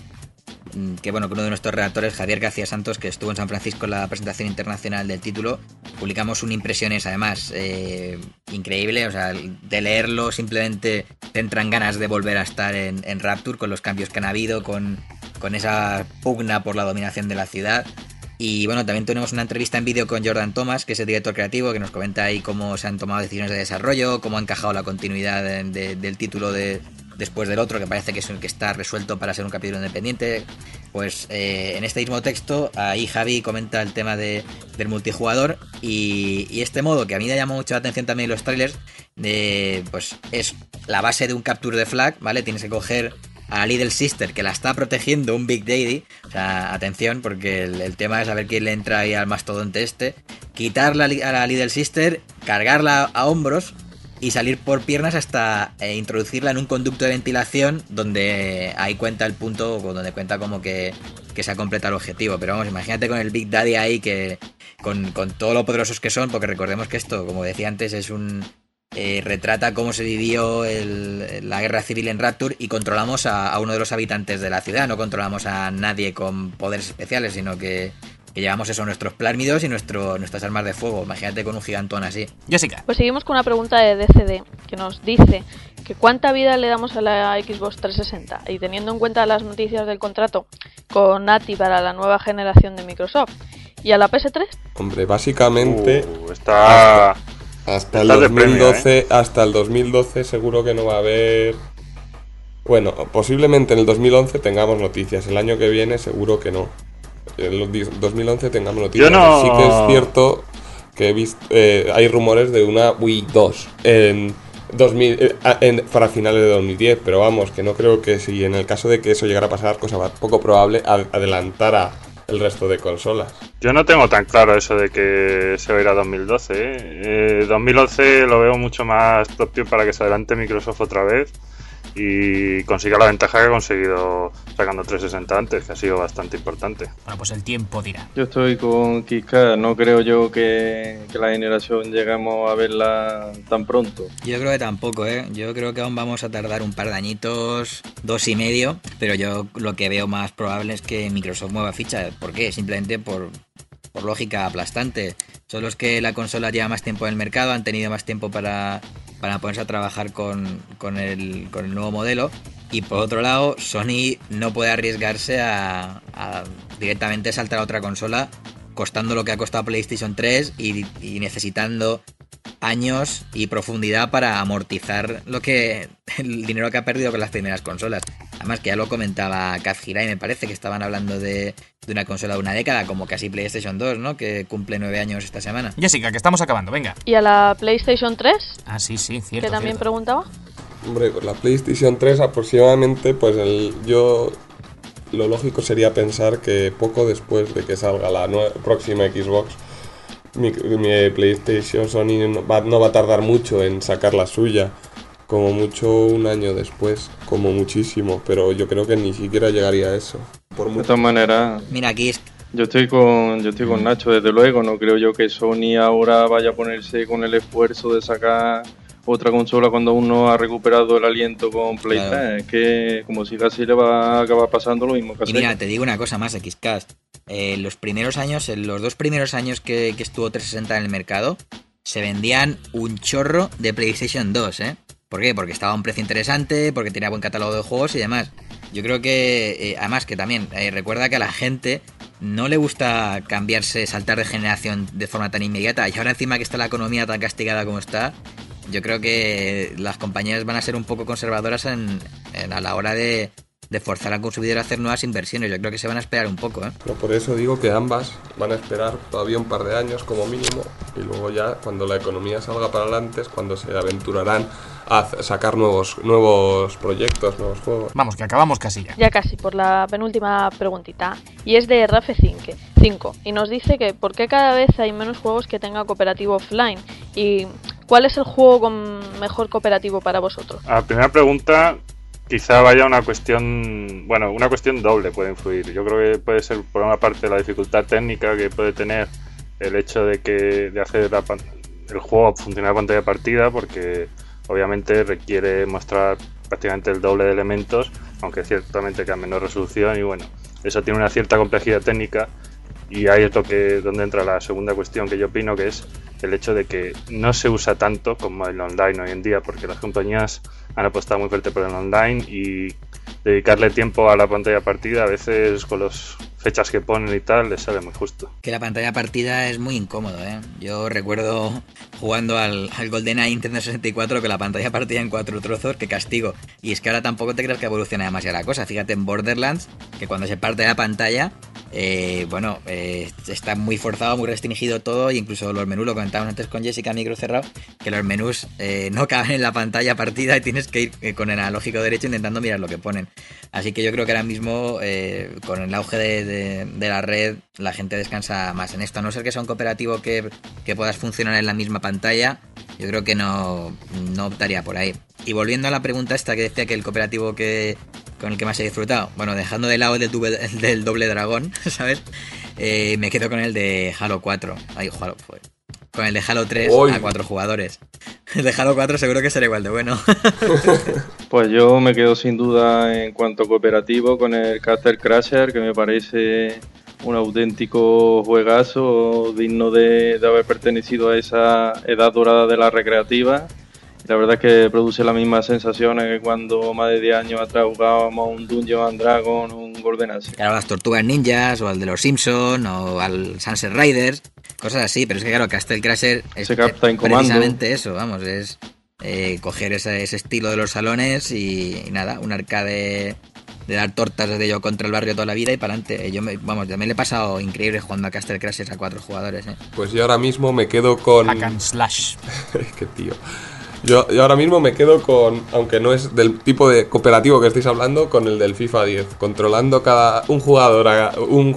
Speaker 4: que uno de nuestros redactores, Javier García Santos, que estuvo en San Francisco en la presentación internacional del título, publicamos un impresiones además increíble, o sea, de leerlo simplemente te entran ganas de volver a estar en Rapture con los cambios que han habido, con esa pugna por la dominación de la ciudad. Y bueno, también tenemos una entrevista en vídeo con Jordan Thomas, que es el director creativo, que nos comenta ahí cómo se han tomado decisiones de desarrollo, cómo ha encajado la continuidad del título después del otro, que parece que es el que está resuelto para ser un capítulo independiente. Pues en este mismo texto, ahí Javi comenta el tema del multijugador y este modo, que a mí me llamó mucho la atención también en los trailers, pues es la base de un capture de flag, ¿vale? Tienes que coger a la Little Sister, que la está protegiendo un Big Daddy, o sea, atención, porque el tema es saber quién le entra ahí al mastodonte quitarla a la Little Sister, cargarla a hombros y salir por piernas hasta introducirla en un conducto de ventilación donde ahí cuenta el punto, donde cuenta como que se ha completado el objetivo. Pero vamos, imagínate con el Big Daddy ahí, que con todo lo poderosos que son, porque recordemos que esto, como decía antes, es retrata cómo se vivió la guerra civil en Rapture, y controlamos a uno de los habitantes de la ciudad, no controlamos a nadie con poderes especiales, sino que llevamos eso, nuestros plásmidos y nuestras armas de fuego. Imagínate con un gigantón así.
Speaker 2: Jessica.
Speaker 3: Pues seguimos con una pregunta de DCD, que nos dice que cuánta vida le damos a la Xbox 360, y teniendo en cuenta las noticias del contrato con ATI para la nueva generación de Microsoft, y a la PS3.
Speaker 7: Hombre, básicamente
Speaker 6: está...
Speaker 7: Hasta el 2012, hasta el 2012 seguro que no va a haber... Bueno, posiblemente en el 2011 tengamos noticias, el año que viene seguro que no. En el 2011 tengamos noticias. Sí que es cierto que he visto, hay rumores de una Wii 2 para finales de 2010, pero vamos, que no creo que si en el caso de que eso llegara a pasar, cosa poco probable, adelantara el resto de consolas.
Speaker 6: Yo no tengo tan claro eso de que se va a ir a 2012. 2011 lo veo mucho más propio para que se adelante Microsoft otra vez y consiga la ventaja que ha conseguido sacando 360 antes, que ha sido bastante importante.
Speaker 2: Bueno, pues el tiempo dirá.
Speaker 8: Yo estoy con Kika, no creo yo que la generación lleguemos a verla tan pronto.
Speaker 4: Yo creo que tampoco, yo creo que aún vamos a tardar un par de añitos, 2 y medio, pero yo lo que veo más probable es que Microsoft mueva ficha. ¿Por qué? Simplemente por lógica aplastante. Son los que la consola lleva más tiempo en el mercado, han tenido más tiempo para ponerse a trabajar con el nuevo modelo, y por otro lado Sony no puede arriesgarse a directamente saltar a otra consola, costando lo que ha costado PlayStation 3 y necesitando años y profundidad para amortizar el dinero que ha perdido con las primeras consolas. Además, que ya lo comentaba Kaz Hirai, me parece que estaban hablando de una consola de una década, como casi PlayStation 2, ¿no? Que cumple 9 años esta semana.
Speaker 2: Jessica, que estamos acabando, venga.
Speaker 3: ¿Y a la PlayStation 3?
Speaker 2: Ah, sí, cierto.
Speaker 3: Que también
Speaker 2: cierto.
Speaker 3: preguntaba.
Speaker 7: Hombre, con la PlayStation 3 aproximadamente, pues lo lógico sería pensar que poco después de que salga la próxima Xbox, mi PlayStation Sony no va a tardar mucho en sacar la suya, como mucho un año después, como muchísimo, pero yo creo que ni siquiera llegaría a eso.
Speaker 8: De todas maneras,
Speaker 4: mira, aquí
Speaker 8: yo estoy con Nacho, desde luego. No creo yo que Sony ahora vaya a ponerse con el esfuerzo de sacar otra consola cuando uno ha recuperado el aliento con Play 3. Claro. Es que como siga así le va a acabar pasando lo mismo que a Sega.
Speaker 4: Mira, te digo una cosa más, Xcast. Los 2 primeros años que estuvo 360 en el mercado, se vendían un chorro de PlayStation 2, ¿Por qué? Porque estaba a un precio interesante, porque tenía buen catálogo de juegos y demás. Yo creo que, además que también, recuerda que a la gente no le gusta cambiarse, saltar de generación de forma tan inmediata. Y ahora encima que está la economía tan castigada como está, yo creo que las compañías van a ser un poco conservadoras a la hora de forzar al consumidor a hacer nuevas inversiones. Yo creo que se van a esperar un poco, ¿eh?
Speaker 7: Pero por eso digo que ambas van a esperar todavía un par de años como mínimo, y luego ya cuando la economía salga para adelante es cuando se aventurarán a sacar nuevos proyectos, nuevos juegos.
Speaker 2: Vamos, que acabamos casi ya.
Speaker 3: Ya casi, por la penúltima preguntita. Y es de Rafe5. Y nos dice que ¿por qué cada vez hay menos juegos que tengan cooperativo offline? ¿Y cuál es el juego con mejor cooperativo para vosotros?
Speaker 6: A la primera pregunta, quizá vaya una cuestión doble puede influir. Yo creo que puede ser por una parte la dificultad técnica que puede tener el hecho de hacer el juego funcionar a pantalla partida, porque obviamente requiere mostrar prácticamente el doble de elementos, aunque ciertamente que a menor resolución, y bueno, eso tiene una cierta complejidad técnica. Y ahí es donde entra la segunda cuestión que yo opino, que es el hecho de que no se usa tanto como el online hoy en día, porque las compañías han apostado muy fuerte por el online, y dedicarle tiempo a la pantalla partida a veces con las fechas que ponen y tal les sale muy justo.
Speaker 4: Que la pantalla partida es muy incómodo, ¿eh? Yo recuerdo jugando al GoldenEye Nintendo 64 con la pantalla partida en 4 trozos, que castigo. Y es que ahora tampoco te creas que evoluciona demasiado la cosa. Fíjate en Borderlands, que cuando se parte la pantalla, está muy forzado, muy restringido todo, e incluso los menús, lo comentábamos antes con Jessica, micro cerrado, que los menús no caben en la pantalla partida y tienes que ir con el analógico derecho intentando mirar lo que ponen. Así que yo creo que ahora mismo, con el auge de la red, la gente descansa más en esto. A no ser que sea un cooperativo que puedas funcionar en la misma pantalla, yo creo que no optaría por ahí. Y volviendo a la pregunta esta que decía que el cooperativo con el que más he disfrutado, bueno, dejando de lado el del doble dragón, ¿sabes? Me quedo con el de Halo 4. Con el de Halo 3 a 4 jugadores. El de Halo 4 seguro que será igual de bueno.
Speaker 8: Pues yo me quedo sin duda en cuanto a cooperativo con el Castle Crasher, que me parece un auténtico juegazo digno de haber pertenecido a esa edad dorada de la recreativa. La verdad es que produce las mismas sensaciones que cuando más de 10 años atrás jugábamos un Dungeons and Dragons o un GoldenEye.
Speaker 4: Claro, las Tortugas Ninjas, o al de los Simpsons, o al Sunset Riders, cosas así, pero es que claro, Castle Crasher es precisamente eso, vamos, es coger ese estilo de los salones y nada, un arcade de dar tortas desde yo contra el barrio toda la vida y para adelante. Yo me le he pasado increíble jugando a Castle Crasher a 4 jugadores.
Speaker 7: Pues yo ahora mismo me quedo con...
Speaker 2: Hack and Slash.
Speaker 7: Qué tío. Yo ahora mismo me quedo con, aunque no es del tipo de cooperativo que estáis hablando, con el del FIFA 10, controlando un jugador a un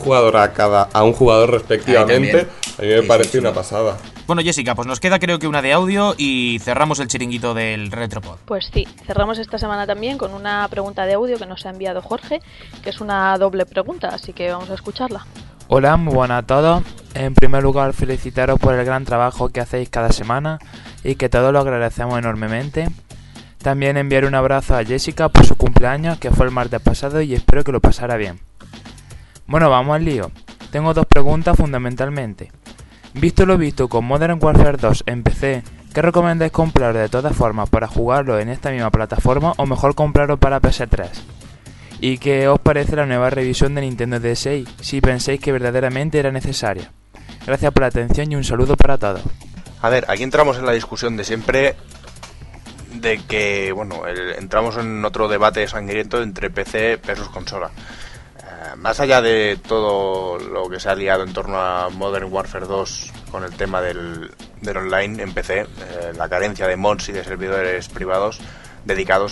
Speaker 7: jugador respectivamente. A mí me parece una pasada.
Speaker 2: Bueno, Jessica, pues nos queda creo que una de audio y cerramos el chiringuito del Retropod.
Speaker 3: Pues sí, cerramos esta semana también con una pregunta de audio que nos ha enviado Jorge, que es una doble pregunta, así que vamos a escucharla.
Speaker 10: Hola, muy buenas a todos. En primer lugar, felicitaros por el gran trabajo que hacéis cada semana y que todos lo agradecemos enormemente. También enviar un abrazo a Jessica por su cumpleaños, que fue el martes pasado, y espero que lo pasara bien. Bueno, vamos al lío. Tengo 2 preguntas fundamentalmente. Visto lo visto con Modern Warfare 2 en PC, ¿qué recomendáis comprar de todas formas para jugarlo en esta misma plataforma o mejor comprarlo para PS3? ¿Y qué os parece la nueva revisión de Nintendo DS? Si pensáis que verdaderamente era necesaria. Gracias por la atención y un saludo para todos.
Speaker 5: A ver, aquí entramos en la discusión de siempre de que, bueno, entramos en otro debate sangriento entre PC versus consola. Más allá de todo lo que se ha liado en torno a Modern Warfare 2 con el tema del online en PC, la carencia de mods y de servidores dedicados,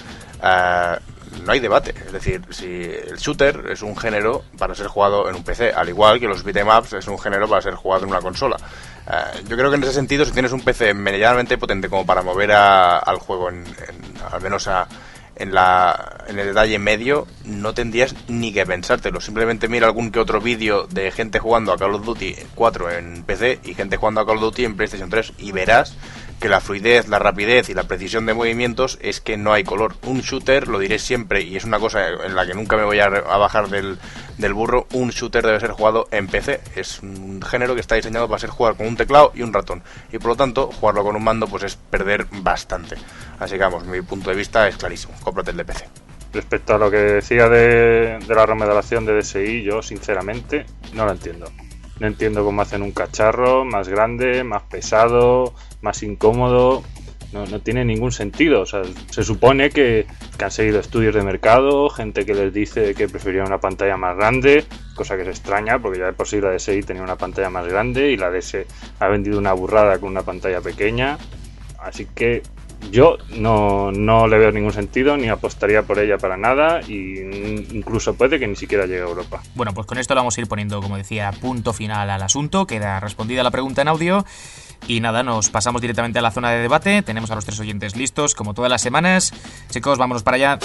Speaker 5: no hay debate. Es decir, si el shooter es un género para ser jugado en un PC, al igual que los beat'em-ups es un género para ser jugado en una consola. Yo creo que en ese sentido, si tienes un PC medianamente potente como para mover al juego al menos en el detalle medio, no tendrías ni que pensártelo. Simplemente mira algún que otro vídeo de gente jugando a Call of Duty 4 en PC y gente jugando a Call of Duty en PlayStation 3 y verás que la fluidez, la rapidez y la precisión de movimientos es que no hay color. Un shooter, lo diré siempre, y es una cosa en la que nunca me voy a bajar del burro, un shooter debe ser jugado en PC. Es un género que está diseñado para ser jugado con un teclado y un ratón, y por lo tanto jugarlo con un mando pues es perder bastante. Así que vamos, mi punto de vista es clarísimo, cómprate el de PC.
Speaker 6: Respecto a lo que decía de la remodelación de DSi, yo sinceramente no lo entiendo. No entiendo cómo hacen un cacharro más grande, más pesado, más incómodo. No tiene ningún sentido. O sea, se supone que han seguido estudios de mercado, gente que les dice que preferían una pantalla más grande, cosa que es extraña porque ya de por sí la DSi tenía una pantalla más grande y la DS ha vendido una burrada con una pantalla pequeña. Así que yo no le veo ningún sentido, ni apostaría por ella para nada, y incluso puede que ni siquiera llegue a Europa.
Speaker 2: Bueno, pues con esto le vamos a ir poniendo, como decía, punto final al asunto. Queda respondida la pregunta en audio. Y nada, nos pasamos directamente a la zona de debate. Tenemos a los 3 oyentes listos, como todas las semanas. Chicos, vámonos para allá.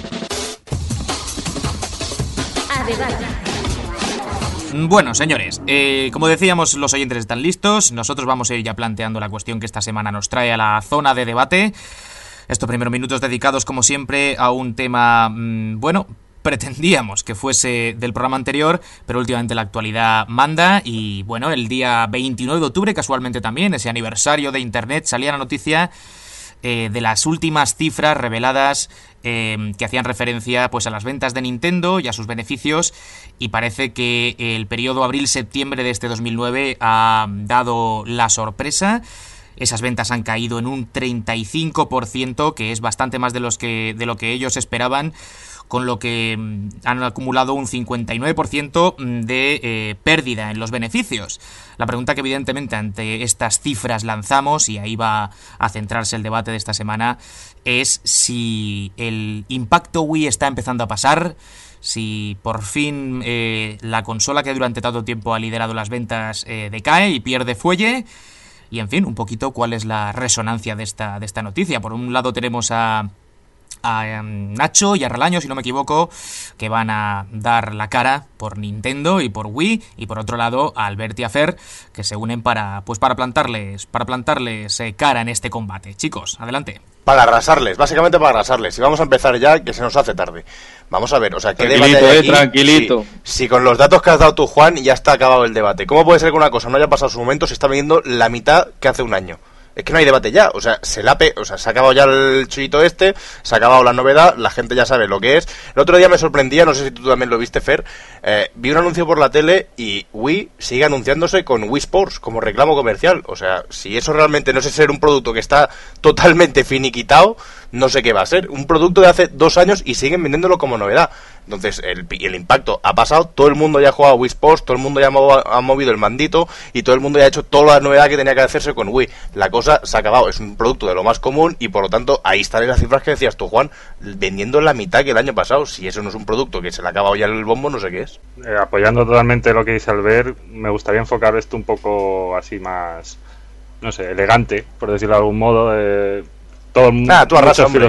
Speaker 1: A debate.
Speaker 2: Bueno, señores, como decíamos, los oyentes están listos. Nosotros vamos a ir ya planteando la cuestión que esta semana nos trae a la zona de debate. Estos primeros minutos dedicados, como siempre, a un tema, bueno, pretendíamos que fuese del programa anterior, pero últimamente la actualidad manda. Y bueno, el día 29 de octubre, casualmente también, ese aniversario de Internet, salía la noticia de las últimas cifras reveladas que hacían referencia pues a las ventas de Nintendo y a sus beneficios, y parece que el periodo abril-septiembre de este 2009 ha dado la sorpresa. Esas ventas han caído en un 35%, que es bastante más de lo que ellos esperaban, con lo que han acumulado un 59% de pérdida en los beneficios. La pregunta que evidentemente ante estas cifras lanzamos, y ahí va a centrarse el debate de esta semana, es si el impacto Wii está empezando a pasar, si por fin la consola que durante tanto tiempo ha liderado las ventas decae y pierde fuelle. Y en fin, un poquito cuál es la resonancia de esta noticia. Por un lado tenemos a Nacho y a Relaño, si no me equivoco, que van a dar la cara por Nintendo y por Wii, y por otro lado a Albert y a Fer, que se unen para plantarles cara en este combate. Chicos, adelante.
Speaker 5: Para arrasarles, básicamente para arrasarles. Y vamos a empezar ya, que se nos hace tarde. Vamos a ver, o sea, ¿qué debate hay aquí?
Speaker 8: Tranquilito.
Speaker 5: Si con los datos que has dado tú, Juan, ya está acabado el debate. ¿Cómo puede ser que una cosa no haya pasado su momento si está vendiendo la mitad que hace un año? Es que no hay debate ya, o sea, se ha acabado ya el chulito este, se ha acabado la novedad, la gente ya sabe lo que es. El otro día me sorprendía, no sé si tú también lo viste, Fer, vi un anuncio por la tele y Wii sigue anunciándose con Wii Sports como reclamo comercial. O sea, si eso realmente no es ser un producto que está totalmente finiquitado, no sé qué va a ser. Un producto de hace 2 años y siguen vendiéndolo como novedad. Entonces, el impacto ha pasado, todo el mundo ya ha jugado Wii Sports, todo el mundo ya ha movido el mandito y todo el mundo ya ha hecho toda la novedad que tenía que hacerse con Wii. La cosa se ha acabado, es un producto de lo más común y por lo tanto ahí están las cifras que decías tú, Juan, vendiendo la mitad que el año pasado. Si eso no es un producto que se le ha acabado ya el bombo, no sé qué es.
Speaker 6: Apoyando totalmente lo que dice Albert, me gustaría enfocar esto un poco así más, no sé, elegante, por decirlo de algún modo.
Speaker 5: Tú arrasas, hombre.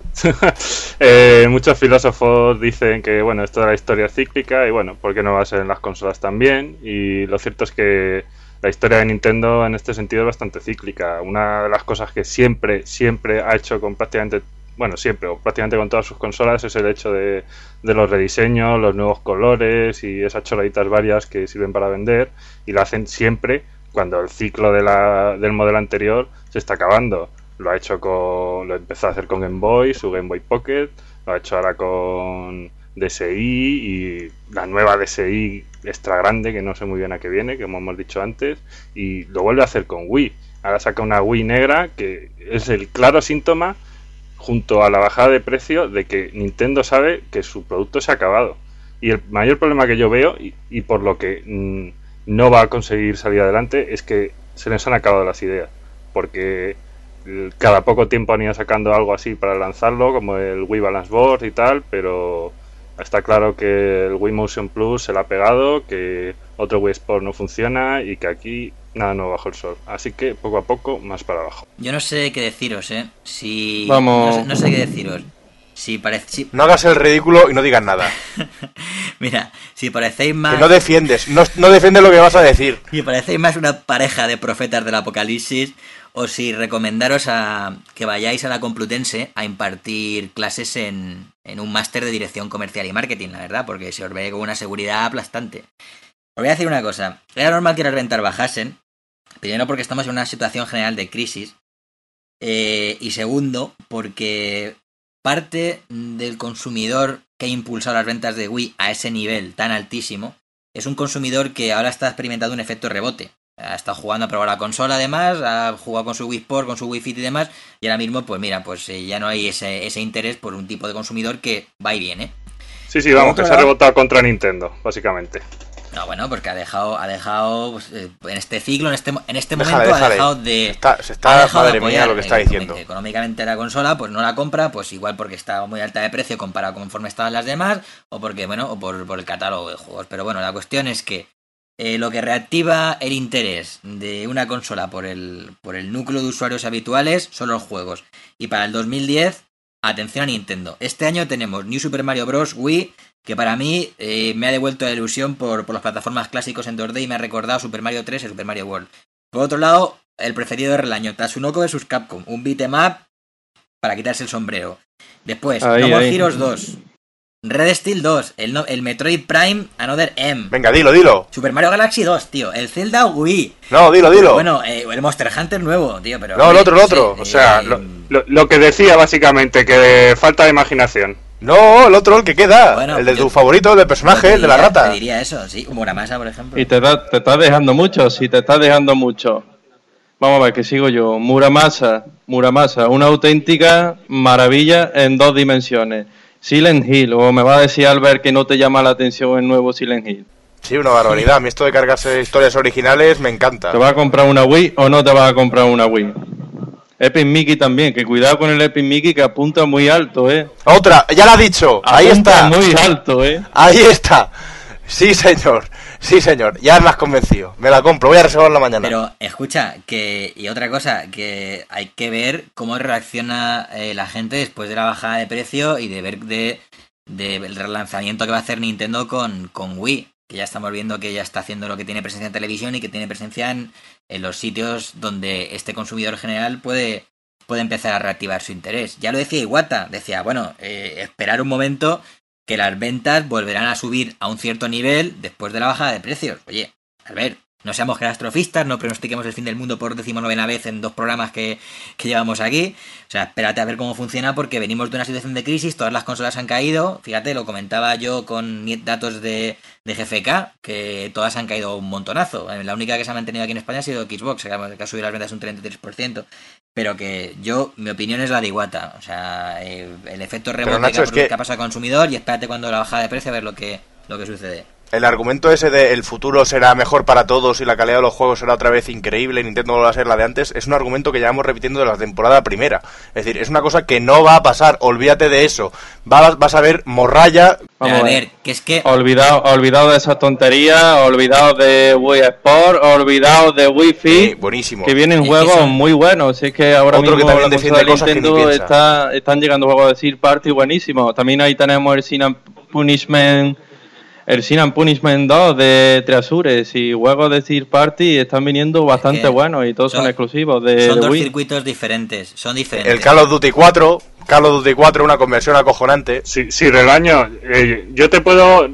Speaker 6: Muchos filósofos dicen que bueno, esto de la historia es cíclica y bueno, ¿por qué no va a ser en las consolas también? Y lo cierto es que la historia de Nintendo en este sentido es bastante cíclica. Una de las cosas que siempre ha hecho con prácticamente con todas sus consolas es el hecho de los rediseños, los nuevos colores y esas chorraditas varias que sirven para vender, y lo hacen siempre cuando el ciclo del modelo anterior se está acabando. Lo empezó a hacer con Game Boy, su Game Boy Pocket, lo ha hecho ahora con DSi y la nueva DSi extra grande, que no sé muy bien a qué viene, como hemos dicho antes, y lo vuelve a hacer con Wii. Ahora saca una Wii negra, que es el claro síntoma, junto a la bajada de precio, de que Nintendo sabe que su producto se ha acabado. Y el mayor problema que yo veo, y por lo que no va a conseguir salir adelante, es que se les han acabado las ideas, porque cada poco tiempo han ido sacando algo así para lanzarlo, como el Wii Balance Board y tal, pero está claro que el Wii Motion Plus se le ha pegado, que otro Wii Sport no funciona y que aquí nada nuevo bajo el sol. Así que poco a poco más para abajo.
Speaker 4: Yo no sé qué deciros, Si...
Speaker 8: Vamos.
Speaker 4: No sé qué deciros.
Speaker 5: No hagas el ridículo y no digas nada.
Speaker 4: Mira, si parecéis más...
Speaker 5: Que no defiendes, no defiendes lo que vas a decir.
Speaker 4: Si parecéis más una pareja de profetas del apocalipsis, o si recomendaros a que vayáis a la Complutense a impartir clases en un máster de dirección comercial y marketing, la verdad, porque se os ve con una seguridad aplastante. Os voy a decir una cosa, era normal que las ventas bajasen, primero porque estamos en una situación general de crisis, y segundo, porque parte del consumidor que ha impulsado las ventas de Wii a ese nivel tan altísimo es un consumidor que ahora está experimentando un efecto rebote. Ha estado jugando a probar la consola, además, ha jugado con su Wii Sport, con su Wii Fit y demás, y ahora mismo, pues mira, pues ya no hay ese interés por un tipo de consumidor que va y viene.
Speaker 6: Sí, vamos, que se ha rebotado contra Nintendo, básicamente.
Speaker 4: No, bueno, porque ha dejado pues, en este ciclo, en este momento,
Speaker 5: Déjale.
Speaker 4: ha dejado de...
Speaker 5: Madre mía, lo que está diciendo.
Speaker 4: Económicamente la consola, pues no la compra, pues igual porque está muy alta de precio comparado conforme estaban las demás, o porque, bueno, o por el catálogo de juegos. Pero bueno, la cuestión es que lo que reactiva el interés de una consola por el núcleo de usuarios habituales son los juegos. Y para el 2010, atención a Nintendo. Este año tenemos New Super Mario Bros. Wii, que para mí me ha devuelto la ilusión por las plataformas clásicos en 2D y me ha recordado Super Mario 3 y Super Mario World. Por otro lado, el preferido del año, Tatsunoko vs Capcom, un beat'em up para quitarse el sombrero. Después, No More Heroes 2, Red Steel 2, el Metroid Prime Another M.
Speaker 5: Venga, dilo.
Speaker 4: Super Mario Galaxy 2, tío, el Zelda Wii.
Speaker 5: No, dilo.
Speaker 4: Pero bueno, el Monster Hunter nuevo, tío, pero...
Speaker 5: No, el otro.
Speaker 6: O sea, lo que decía básicamente, que falta de imaginación.
Speaker 5: No, el otro, el que queda.
Speaker 4: Bueno,
Speaker 5: el de tu favorito, el del personaje, el de la rata.
Speaker 4: Te diría eso, sí. Muramasa, por ejemplo.
Speaker 8: Y te estás dejando mucho, si te estás dejando mucho. Vamos a ver, que sigo yo. Muramasa, una auténtica maravilla en 2 dimensiones. Silent Hill, o me va a decir Albert que no te llama la atención el nuevo Silent Hill.
Speaker 5: Sí, una barbaridad. A mí esto de cargarse historias originales me encanta.
Speaker 8: ¿Te vas a comprar una Wii o no te vas a comprar una Wii? Epic Mickey también, que cuidado con el Epic Mickey que apunta muy alto,
Speaker 5: Otra, ya la ha dicho, ahí está.
Speaker 8: Muy alto,
Speaker 5: Ahí está. Sí, señor, ya me has convencido. Me la compro, voy a reservarla mañana.
Speaker 4: Pero escucha, y otra cosa, que hay que ver cómo reacciona la gente después de la bajada de precio y de ver el relanzamiento que va a hacer Nintendo con Wii. Que ya estamos viendo que ya está haciendo lo que tiene presencia en televisión y que tiene presencia en los sitios donde este consumidor general puede empezar a reactivar su interés. Ya lo decía Iwata, decía, bueno, esperar un momento que las ventas volverán a subir a un cierto nivel después de la bajada de precios. Oye, a ver, no seamos catastrofistas, no pronostiquemos el fin del mundo por 19ª vez en 2 programas que llevamos aquí. O sea, espérate a ver cómo funciona porque venimos de una situación de crisis, todas las consolas han caído. Fíjate, lo comentaba yo con datos de GFK, que todas han caído un montonazo. La única que se ha mantenido aquí en España ha sido Xbox, que ha subido las ventas un 33%. Pero que mi opinión es la de Iwata. O sea, el efecto rebote
Speaker 5: Nacho,
Speaker 4: que ha pasado al consumidor y espérate cuando la bajada de precio a ver lo que sucede.
Speaker 5: El argumento ese de el futuro será mejor para todos y la calidad de los juegos será otra vez increíble, Nintendo va a ser la de antes, es un argumento que llevamos repitiendo de la temporada primera. Es decir, es una cosa que no va a pasar, olvídate de eso. Vas a ver morralla.
Speaker 4: Vamos a ver, que es que...
Speaker 8: Olvidado de esa tontería, olvidado de Wii Sport, olvidado de Wii Fit.
Speaker 5: Buenísimo.
Speaker 8: Que vienen juegos muy buenos. Es que ahora
Speaker 5: otro
Speaker 8: mismo
Speaker 5: que también defiende cosas
Speaker 8: Nintendo
Speaker 5: que ni piensa.
Speaker 8: están llegando juegos de Third Party buenísimos. También ahí tenemos el Sin and Punishment... El Sin and Punishment 2 de Treasures y juegos de Third Party están viniendo bastante buenos y todos son exclusivos de
Speaker 4: Son 2
Speaker 8: Wii.
Speaker 4: circuitos diferentes, son diferentes.
Speaker 5: El Call of Duty 4, una conversión acojonante.
Speaker 6: Sí, del año, yo te puedo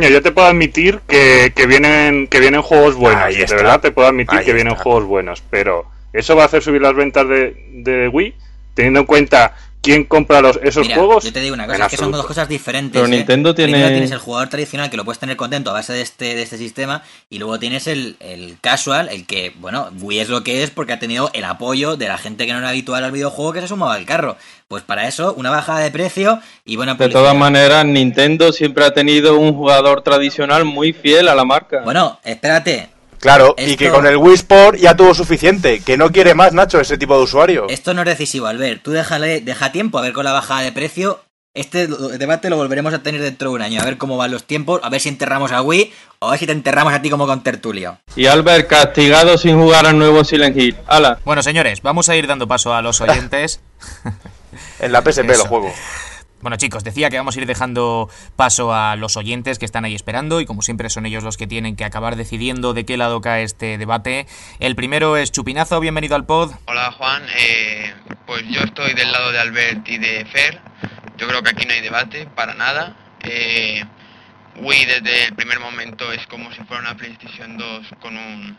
Speaker 6: admitir que vienen juegos buenos. De verdad te puedo admitir que vienen juegos buenos, pero ¿eso va a hacer subir las ventas de Wii? Teniendo en cuenta ¿quién compra esos juegos?
Speaker 4: Yo te digo una cosa, es que son 2 cosas diferentes.
Speaker 8: Pero Nintendo tiene...
Speaker 4: Primero tienes el jugador tradicional que lo puedes tener contento a base de este sistema y luego tienes el casual, el que, bueno, Wii es lo que es porque ha tenido el apoyo de la gente que no era habitual al videojuego que se ha sumado al carro. Pues para eso, una bajada de precio y buena publicidad.
Speaker 8: De todas maneras, Nintendo siempre ha tenido un jugador tradicional muy fiel a la marca.
Speaker 4: Bueno, espérate.
Speaker 5: Claro, y que con el Wii Sport ya tuvo suficiente, que no quiere más, Nacho, ese tipo de usuario.
Speaker 4: Esto no es decisivo, Albert. Tú deja tiempo a ver con la bajada de precio. Este debate lo volveremos a tener dentro de un año, a ver cómo van los tiempos, a ver si enterramos a Wii o a ver si te enterramos a ti como contertulio.
Speaker 8: Y Albert castigado sin jugar al nuevo Silent Hill. ¡Hala!
Speaker 2: Bueno, señores, vamos a ir dando paso a los oyentes.
Speaker 5: En la PSP lo juego.
Speaker 2: Bueno, chicos, decía que vamos a ir dejando paso a los oyentes que están ahí esperando y como siempre son ellos los que tienen que acabar decidiendo de qué lado cae este debate. El primero es Chupinazo, bienvenido al pod.
Speaker 11: Hola Juan, pues yo estoy del lado de Albert y de Fer. Yo creo que aquí no hay debate, para nada. Wii desde el primer momento es como si fuera una PlayStation 2 con un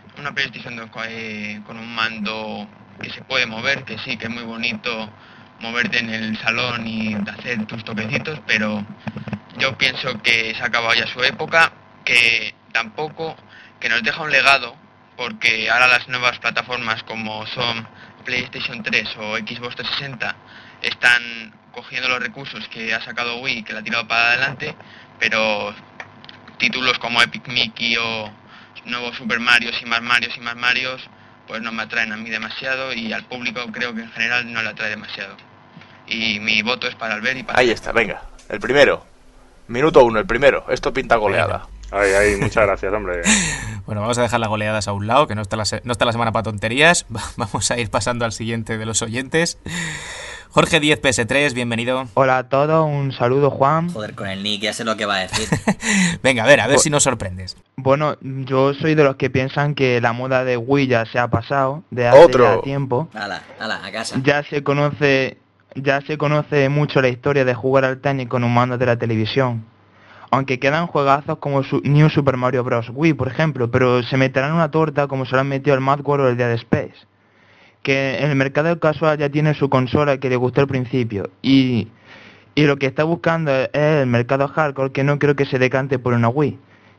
Speaker 11: mando que se puede mover, que sí, que es muy bonito moverte en el salón y hacer tus toquecitos, pero yo pienso que se ha acabado ya su época, que tampoco, que nos deja un legado, porque ahora las nuevas plataformas como son PlayStation 3 o Xbox 360 están cogiendo los recursos que ha sacado Wii, que la ha tirado para adelante, pero títulos como Epic Mickey o nuevos Super Marios y más Marios y más Marios, pues no me atraen a mí demasiado y al público creo que en general no le atrae demasiado. Y mi voto es para Albert y para...
Speaker 5: Ahí está, venga, el primero. Minuto 1, el primero. Esto pinta goleada.
Speaker 6: Ay, muchas gracias, hombre.
Speaker 2: Bueno, vamos a dejar las goleadas a un lado, que no está la semana para tonterías. Vamos a ir pasando al siguiente de los oyentes. Jorge 10 PS3, bienvenido.
Speaker 12: Hola a todos, un saludo Juan.
Speaker 4: Joder, con el nick, ya sé lo que va a decir.
Speaker 2: Venga, a ver si nos sorprendes.
Speaker 12: Bueno, yo soy de los que piensan que la moda de Wii ya se ha pasado de hace ya tiempo.
Speaker 4: Hala, a casa.
Speaker 12: Ya se conoce mucho la historia de jugar al tenis con un mando de la televisión. Aunque quedan juegazos como New Super Mario Bros. Wii, por ejemplo, pero se meterán una torta como se lo han metido al Mad World o el Dead Space. Que en el mercado casual ya tiene su consola que le gustó al principio. Y lo que está buscando es el mercado hardcore, que no creo que se decante por una Wii.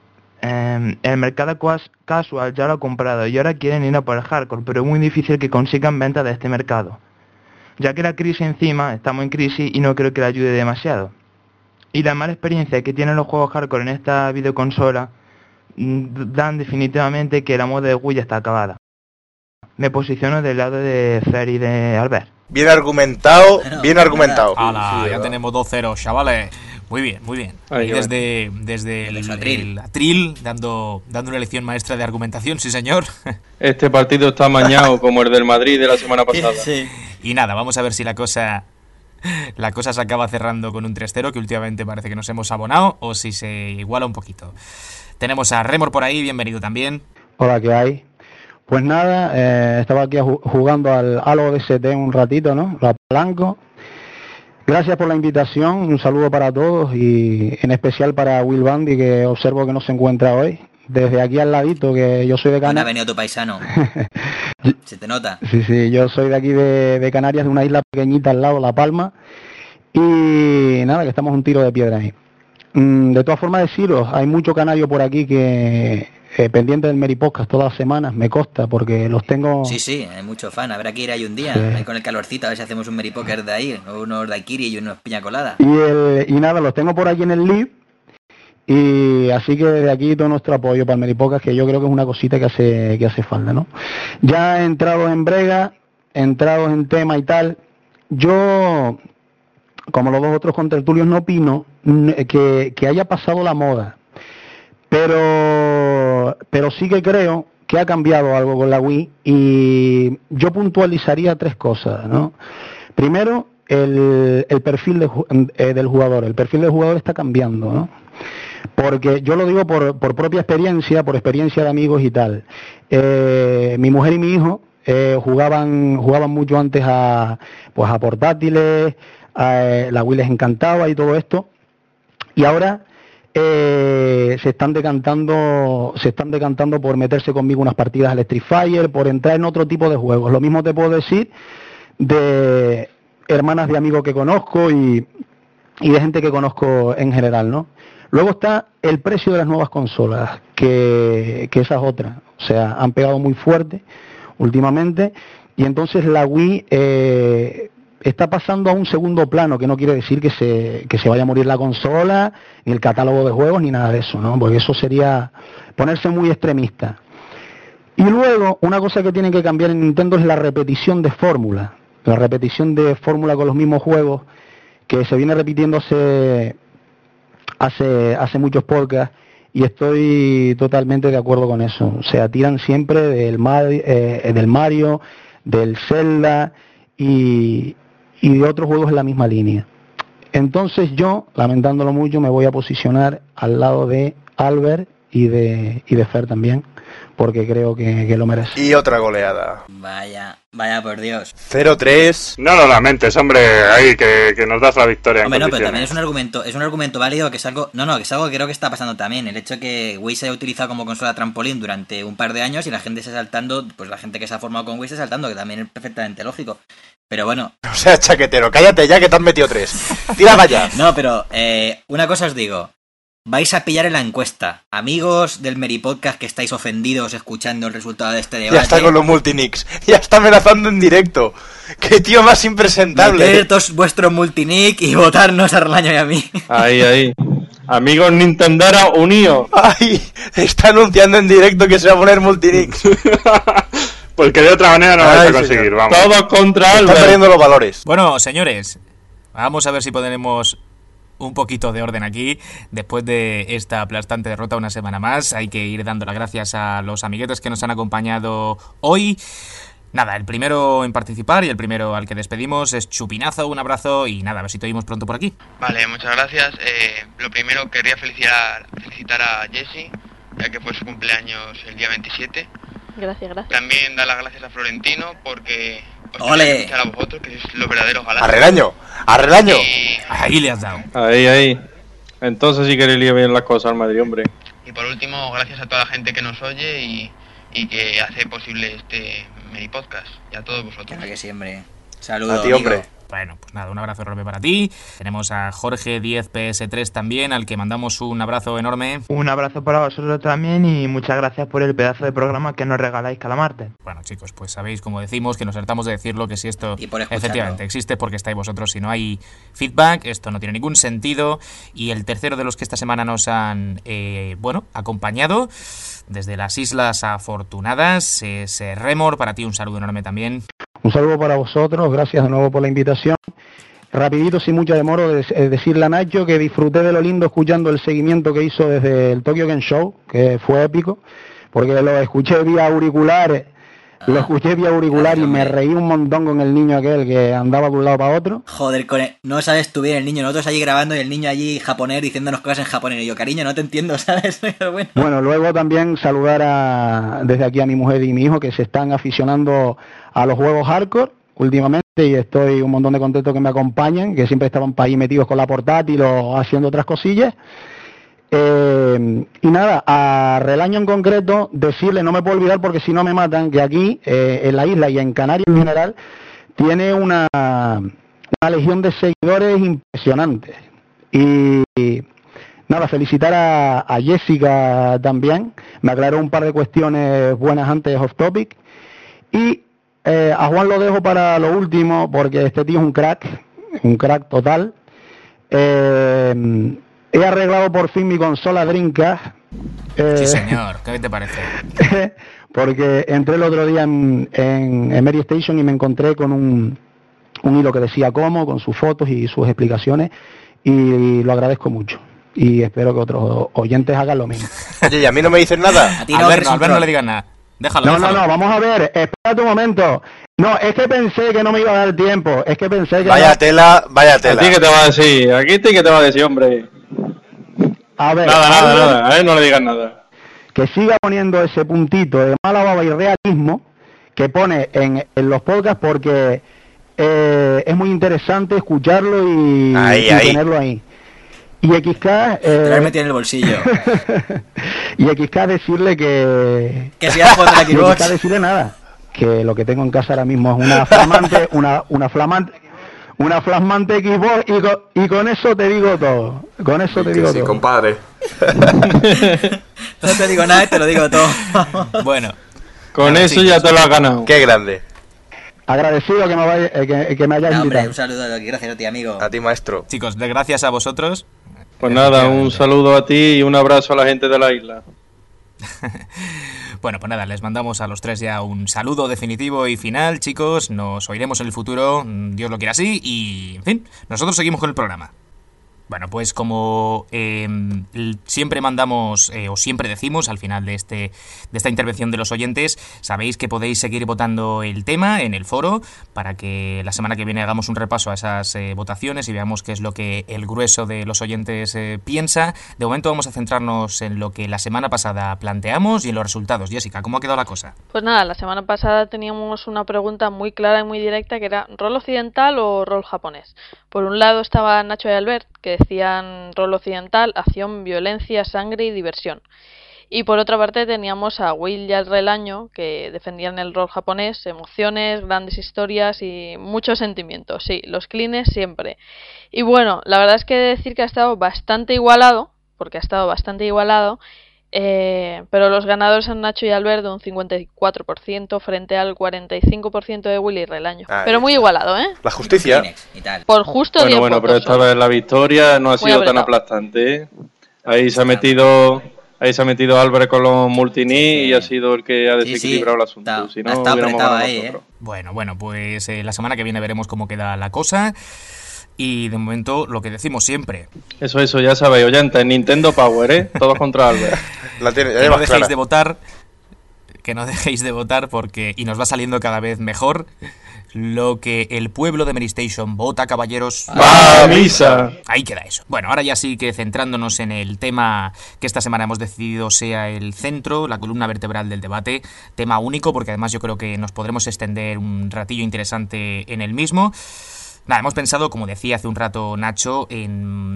Speaker 12: El mercado casual ya lo ha comprado y ahora quieren ir a por el hardcore, pero es muy difícil que consigan ventas de este mercado. Ya que la crisis encima, estamos en crisis y no creo que le ayude demasiado. Y la mala experiencia que tienen los juegos hardcore en esta videoconsola dan definitivamente que la moda de Wii ya está acabada. Me posiciono del lado de Fer y de Albert.
Speaker 5: Bien argumentado, bien argumentado.
Speaker 2: ¡Hala! Ya tenemos 2-0, chavales. Muy bien, muy bien.
Speaker 5: Ahí
Speaker 2: y desde el Atril, dando una lección maestra de argumentación, sí señor.
Speaker 8: Este partido está amañado como el del Madrid de la semana pasada.
Speaker 2: Sí. Y nada, vamos a ver si la cosa se acaba cerrando con un 3-0, que últimamente parece que nos hemos abonado, o si se iguala un poquito. Tenemos a Remor por ahí, bienvenido también.
Speaker 13: Hola, ¿qué hay? Pues nada, estaba aquí jugando al Halo DST un ratito, ¿no? Lo apalanco. Gracias por la invitación, un saludo para todos y en especial para Will Bandy, que observo que no se encuentra hoy. Desde aquí al ladito, que yo soy de Canarias.
Speaker 4: ¿Dónde ha venido tu paisano? ¿Se te nota?
Speaker 13: Sí, yo soy de aquí de Canarias, de una isla pequeñita al lado, La Palma. Y nada, que estamos un tiro de piedra ahí. De todas formas deciros, hay mucho canario por aquí que... pendiente del Mary Podcast todas las semanas, me consta, porque los tengo...
Speaker 4: Sí, hay mucho fan, habrá que ir ahí un día, ahí con el calorcito, a ver si hacemos un Mary Poker de ahí, o unos daiquiri y unos piña colada.
Speaker 13: Y nada, los tengo por aquí en el live, y así que desde aquí todo nuestro apoyo para el Mary Podcast, que yo creo que es una cosita que hace falta, ¿no? Ya entrados en brega, entrados en tema y tal, yo, como los dos otros contertulios, no opino que haya pasado la moda. Pero sí que creo que ha cambiado algo con la Wii y yo puntualizaría tres cosas, ¿no? Primero, el perfil del jugador. El perfil del jugador está cambiando, ¿no? Porque yo lo digo por propia experiencia, por experiencia de amigos y tal. Mi mujer y mi hijo jugaban mucho antes a portátiles, la Wii les encantaba y todo esto. Y ahora se están decantando por meterse conmigo unas partidas al Street Fighter, por entrar en otro tipo de juegos. Lo mismo te puedo decir de hermanas de amigos que conozco y de gente que conozco en general, ¿no? Luego está el precio de las nuevas consolas, que esa es otra. O sea, han pegado muy fuerte últimamente y entonces la Wii está pasando a un segundo plano, que no quiere decir que se vaya a morir la consola, ni el catálogo de juegos, ni nada de eso, ¿no? Porque eso sería ponerse muy extremista. Y luego, una cosa que tiene que cambiar en Nintendo es la repetición de fórmula. La repetición de fórmula con los mismos juegos, que se viene repitiendo hace muchos podcasts, y estoy totalmente de acuerdo con eso. O sea, tiran siempre del Mario, del Zelda y de otros juegos en la misma línea. Entonces yo, lamentándolo mucho, me voy a posicionar al lado de Albert y de Fer también, porque creo que lo merece.
Speaker 5: Y otra goleada.
Speaker 4: Vaya por Dios.
Speaker 5: 0-3.
Speaker 6: No lo lamentes, hombre, ahí que nos das la victoria.
Speaker 4: Hombre,
Speaker 6: en
Speaker 4: no, pero
Speaker 6: condiciones.
Speaker 4: también es un argumento válido, que es algo que creo que está pasando también. El hecho que Wii se haya utilizado como consola trampolín durante un par de años y la gente esté saltando, pues la gente que se ha formado con Wii está saltando, que también es perfectamente lógico. Pero bueno.
Speaker 5: O sea, chaquetero, cállate ya que te has metido 3. Tira para allá.
Speaker 4: No, pero una cosa os digo. Vais a pillar en la encuesta. Amigos del Meripodcast que estáis ofendidos escuchando el resultado de este debate.
Speaker 5: Ya está con los multinicks. Ya está amenazando en directo. ¡Qué tío más impresentable!
Speaker 4: Meter todos vuestros multinick y votarnos a Relaño y a mí.
Speaker 8: Ahí. Amigos Nintendera unidos.
Speaker 5: ¡Ay! Está anunciando en directo que se va a poner multinicks.
Speaker 6: Porque de otra manera no vais a conseguir,
Speaker 5: señor.
Speaker 6: vamos.
Speaker 8: Todos contra Albert.
Speaker 5: Están perdiendo los valores.
Speaker 2: Bueno, señores, vamos a ver si ponemos un poquito de orden aquí. Después de esta aplastante derrota una semana más, hay que ir dando las gracias a los amiguetes que nos han acompañado hoy. Nada, el primero en participar y el primero al que despedimos es Chupinazo. Un abrazo y nada, a ver si te oímos pronto por aquí.
Speaker 11: Vale, muchas gracias. Lo primero querría felicitar a Jessy, ya que fue su cumpleaños el día 27.
Speaker 3: Gracias.
Speaker 11: También dar las gracias a Florentino porque os
Speaker 4: ¡Ole!
Speaker 11: quería escuchar a vosotros, que sois los verdaderos galantes.
Speaker 5: ¡Arrelaño!
Speaker 2: Ahí le has dado.
Speaker 8: Ahí. Entonces sí que le lía bien las cosas al Madrid, hombre.
Speaker 11: Y por último, gracias a toda la gente que nos oye y que hace posible este Meripodcast. Y a todos vosotros.
Speaker 4: Claro que sí, hombre. Saludos,
Speaker 5: a ti, hombre.
Speaker 4: amigo.
Speaker 2: Bueno, pues nada, un abrazo enorme para ti. Tenemos a Jorge 10PS3 también, al que mandamos un abrazo enorme.
Speaker 12: Un abrazo para vosotros también y muchas gracias por el pedazo de programa que nos regaláis cada martes.
Speaker 2: Bueno, chicos, pues sabéis, como decimos, que nos hartamos de decirlo, que si esto
Speaker 4: Y por escucharlo.
Speaker 2: efectivamente existe porque estáis vosotros. Si no hay feedback, esto no tiene ningún sentido. Y el tercero de los que esta semana nos han, acompañado desde las Islas Afortunadas es Remor. Para ti un saludo enorme también.
Speaker 13: Un saludo para vosotros, gracias de nuevo por la invitación. Rapidito, sin mucha demora, decirle a Nacho que disfruté de lo lindo escuchando el seguimiento que hizo desde el Tokyo Game Show, que fue épico, porque lo escuché vía auriculares, y me reí un montón con el niño aquel que andaba de un lado para otro.
Speaker 4: Joder, no sabes tú bien el niño, nosotros allí grabando y el niño allí japonés diciéndonos cosas en japonés. Y yo, cariño, no te entiendo, ¿sabes? Pero
Speaker 13: Bueno, luego también saludar desde aquí a mi mujer y mi hijo que se están aficionando a los juegos hardcore últimamente y estoy un montón de contento que me acompañen, que siempre estaban para ahí metidos con la portátil o haciendo otras cosillas. Y nada, a Relaño en concreto, decirle, no me puedo olvidar porque si no me matan, que aquí, en la isla y en Canarias en general, tiene una legión de seguidores impresionantes. Y nada, felicitar a Jessica también, me aclaró un par de cuestiones buenas antes off topic. Y a Juan lo dejo para lo último, porque este tío es un crack total. He arreglado por fin mi consola Dreamcast.
Speaker 2: Sí, señor. ¿Qué te parece?
Speaker 13: Porque entré el otro día en Mary Station y me encontré con un hilo que decía cómo, con sus fotos y sus explicaciones, y lo agradezco mucho. Y espero que otros oyentes hagan lo mismo.
Speaker 5: Oye, ¿y a mí no me dicen nada?
Speaker 2: A Albert no le digas nada. Déjalo.
Speaker 13: No, vamos a ver, espérate un momento. No, es que pensé que no me iba a dar tiempo. Es que pensé que...
Speaker 5: Vaya tela.
Speaker 8: ¿A ti qué te va a decir? ¿Aquí qué te va a decir, hombre?
Speaker 13: A ver,
Speaker 8: Nada. A él no le digas nada.
Speaker 13: Que siga poniendo ese puntito de mala baba y realismo que pone en los podcasts, porque es muy interesante escucharlo y tenerlo ahí. Y XK...
Speaker 4: Te metido en el bolsillo.
Speaker 13: Y XK decirle que...
Speaker 4: Que si has jugado en la
Speaker 13: Y
Speaker 4: Xbox.
Speaker 13: XK decirle nada. Que lo que tengo en casa ahora mismo es una flamante... una flamante Xbox y con eso te digo todo. Con eso te digo todo.
Speaker 7: Compadre.
Speaker 4: No te digo nada, te lo digo todo.
Speaker 2: Bueno.
Speaker 8: Con eso ya te lo has ganado.
Speaker 5: Qué grande.
Speaker 13: Agradecido que me hayas invitado.
Speaker 4: Hombre, un saludo, gracias a ti, amigo.
Speaker 5: A ti, maestro.
Speaker 2: Chicos, gracias a vosotros.
Speaker 8: Pues nada, un saludo a ti y un abrazo a la gente de la isla.
Speaker 2: Bueno, pues nada, les mandamos a los tres ya un saludo definitivo y final, chicos. Nos oiremos en el futuro, Dios lo quiera así, y en fin, nosotros seguimos con el programa. Bueno, pues como siempre mandamos o siempre decimos al final de esta intervención de los oyentes, sabéis que podéis seguir votando el tema en el foro para que la semana que viene hagamos un repaso a esas votaciones y veamos qué es lo que el grueso de los oyentes piensa. De momento vamos a centrarnos en lo que la semana pasada planteamos y en los resultados. Jessica, ¿cómo ha quedado la cosa?
Speaker 3: Pues nada, la semana pasada teníamos una pregunta muy clara y muy directa que era ¿rol occidental o rol japonés? Por un lado estaba Nacho y Albert, que decían rol occidental, acción, violencia, sangre y diversión. Y por otra parte teníamos a Will y al Relaño, que defendían el rol japonés, emociones, grandes historias y muchos sentimientos. Sí, los clines siempre. Y bueno, la verdad es que he de decir que ha estado bastante igualado, pero los ganadores son Nacho y Albert de un 54% frente al 45% de Willy y Relaño. Pero muy igualado, ¿eh?
Speaker 5: La justicia.
Speaker 3: Por justo 10
Speaker 8: Bueno, pero esta vez la victoria no ha sido tan aplastante, ¿eh? Ahí se ha metido Álvarez con los multini y ha sido el que ha desequilibrado el asunto. Si no, hubiéramos ganado nosotros.
Speaker 2: Bueno, pues la semana que viene veremos cómo queda la cosa. Y de momento, lo que decimos siempre.
Speaker 8: Eso, ya sabéis, oyentes, Nintendo Power, ¿eh? Todos contra Albert.
Speaker 2: Que no dejéis de votar. Que no dejéis de votar porque... Y nos va saliendo cada vez mejor. Lo que el pueblo de Meristation vota, caballeros.
Speaker 8: ¡Va a misa!
Speaker 2: Ahí queda eso. Bueno, ahora ya sí que centrándonos en el tema que esta semana hemos decidido sea el centro, la columna vertebral del debate. Tema único porque además yo creo que nos podremos extender un ratillo interesante en el mismo. Nada, hemos pensado, como decía hace un rato Nacho, en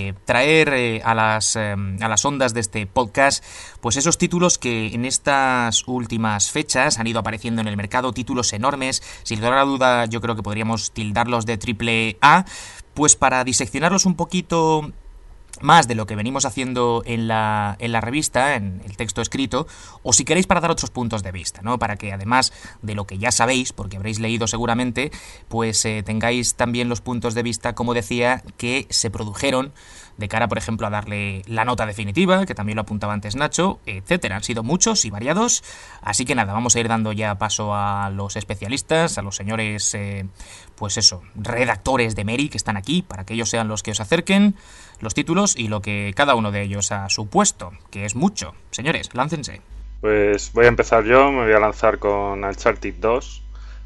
Speaker 2: traer a las ondas de este podcast pues esos títulos que en estas últimas fechas han ido apareciendo en el mercado, títulos enormes, sin lugar a duda yo creo que podríamos tildarlos de triple A, pues para diseccionarlos un poquito más de lo que venimos haciendo en la revista, en el texto escrito, o si queréis para dar otros puntos de vista, ¿no? Para que además de lo que ya sabéis, porque habréis leído seguramente, pues tengáis también los puntos de vista, como decía, que se produjeron de cara, por ejemplo, a darle la nota definitiva, que también lo apuntaba antes Nacho, etcétera. Han sido muchos y variados, así que nada, vamos a ir dando ya paso a los especialistas, a los señores, pues eso, redactores de Meri que están aquí, para que ellos sean los que os acerquen los títulos y lo que cada uno de ellos ha supuesto, que es mucho. Señores, láncense.
Speaker 6: Pues voy a empezar yo, me voy a lanzar con Uncharted 2.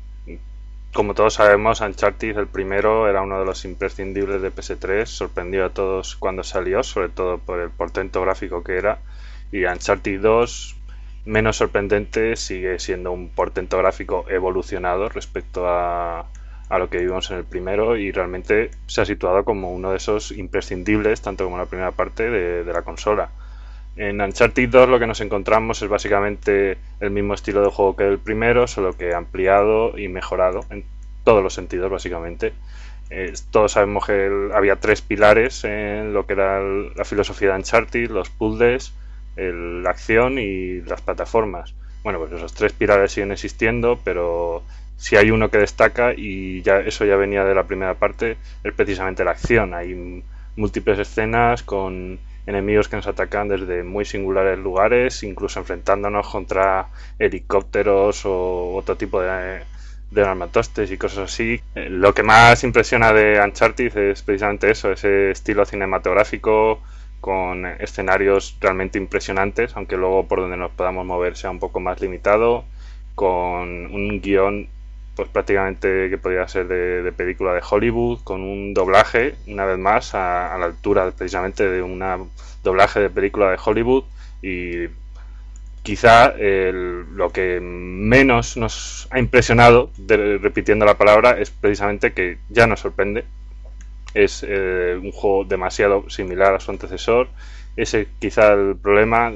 Speaker 6: Como todos sabemos, Uncharted, el primero, era uno de los imprescindibles de PS3, sorprendió a todos cuando salió, sobre todo por el portento gráfico que era, y Uncharted 2, menos sorprendente, sigue siendo un portento gráfico evolucionado respecto a lo que vimos en el primero y realmente se ha situado como uno de esos imprescindibles, tanto como la primera parte de la consola. En Uncharted 2 lo que nos encontramos es básicamente el mismo estilo de juego que el primero, solo que ampliado y mejorado en todos los sentidos básicamente. Todos sabemos que había 3 pilares en lo que era la filosofía de Uncharted: los puzzles, la acción y las plataformas. Bueno, pues esos 3 pilares siguen existiendo, pero si hay uno que destaca, y eso ya venía de la primera parte, es precisamente la acción. Hay múltiples escenas con enemigos que nos atacan desde muy singulares lugares, incluso enfrentándonos contra helicópteros o otro tipo de armatostes y cosas así. Lo que más impresiona de Uncharted es precisamente eso, ese estilo cinematográfico con escenarios realmente impresionantes, aunque luego por donde nos podamos mover sea un poco más limitado, con un guión pues prácticamente que podría ser de película de Hollywood, con un doblaje, una vez más, a la altura precisamente de un doblaje de película de Hollywood. Y quizá lo que menos nos ha impresionado, repitiendo la palabra, es precisamente que ya nos sorprende. Es un juego demasiado similar a su antecesor. Ese quizá el problema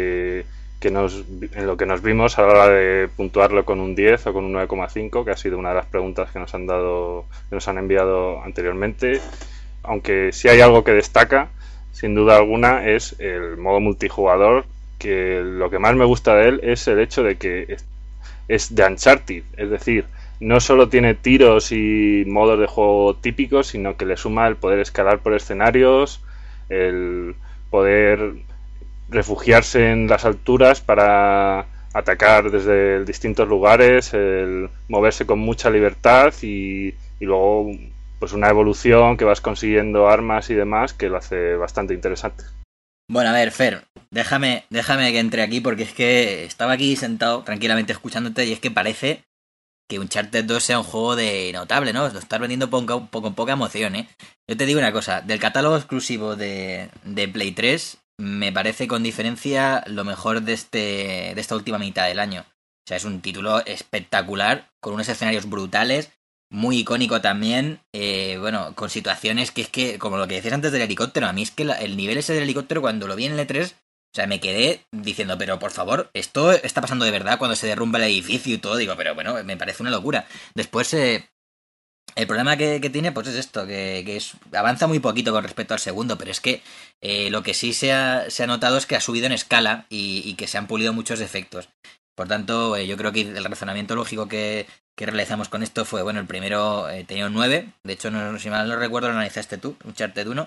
Speaker 6: en lo que nos vimos a la hora de puntuarlo con un 10 o con un 9,5, que ha sido una de las preguntas que nos han enviado anteriormente. Aunque si hay algo que destaca, sin duda alguna, es el modo multijugador, que lo que más me gusta de él es el hecho de que es de Uncharted, es decir, no solo tiene tiros y modos de juego típicos, sino que le suma el poder escalar por escenarios, el poder refugiarse en las alturas para atacar desde distintos lugares, el moverse con mucha libertad y luego pues una evolución, que vas consiguiendo armas y demás, que lo hace bastante interesante.
Speaker 4: Bueno, a ver, Fer, déjame que entre aquí porque es que estaba aquí sentado tranquilamente escuchándote y es que parece que Uncharted 2 sea un juego de notable, ¿no? Lo estás vendiendo con poca emoción, ¿eh? Yo te digo una cosa, del catálogo exclusivo de Play 3, me parece con diferencia lo mejor de esta última mitad del año. O sea, es un título espectacular, con unos escenarios brutales, muy icónico también, bueno, con situaciones que es que, como lo que decías antes del helicóptero, a mí es que el nivel ese del helicóptero cuando lo vi en el E3, o sea, me quedé diciendo, pero por favor, esto está pasando de verdad cuando se derrumba el edificio y todo, digo, pero bueno, me parece una locura. Después, el problema que tiene, pues es esto, que avanza muy poquito con respecto al segundo, pero es que lo que sí se ha notado es que ha subido en escala y que se han pulido muchos defectos. Por tanto, yo creo que el razonamiento lógico que realizamos con esto fue, bueno, el primero tenía un 9, de hecho, no, si mal no recuerdo, lo analizaste tú, Uncharted 1.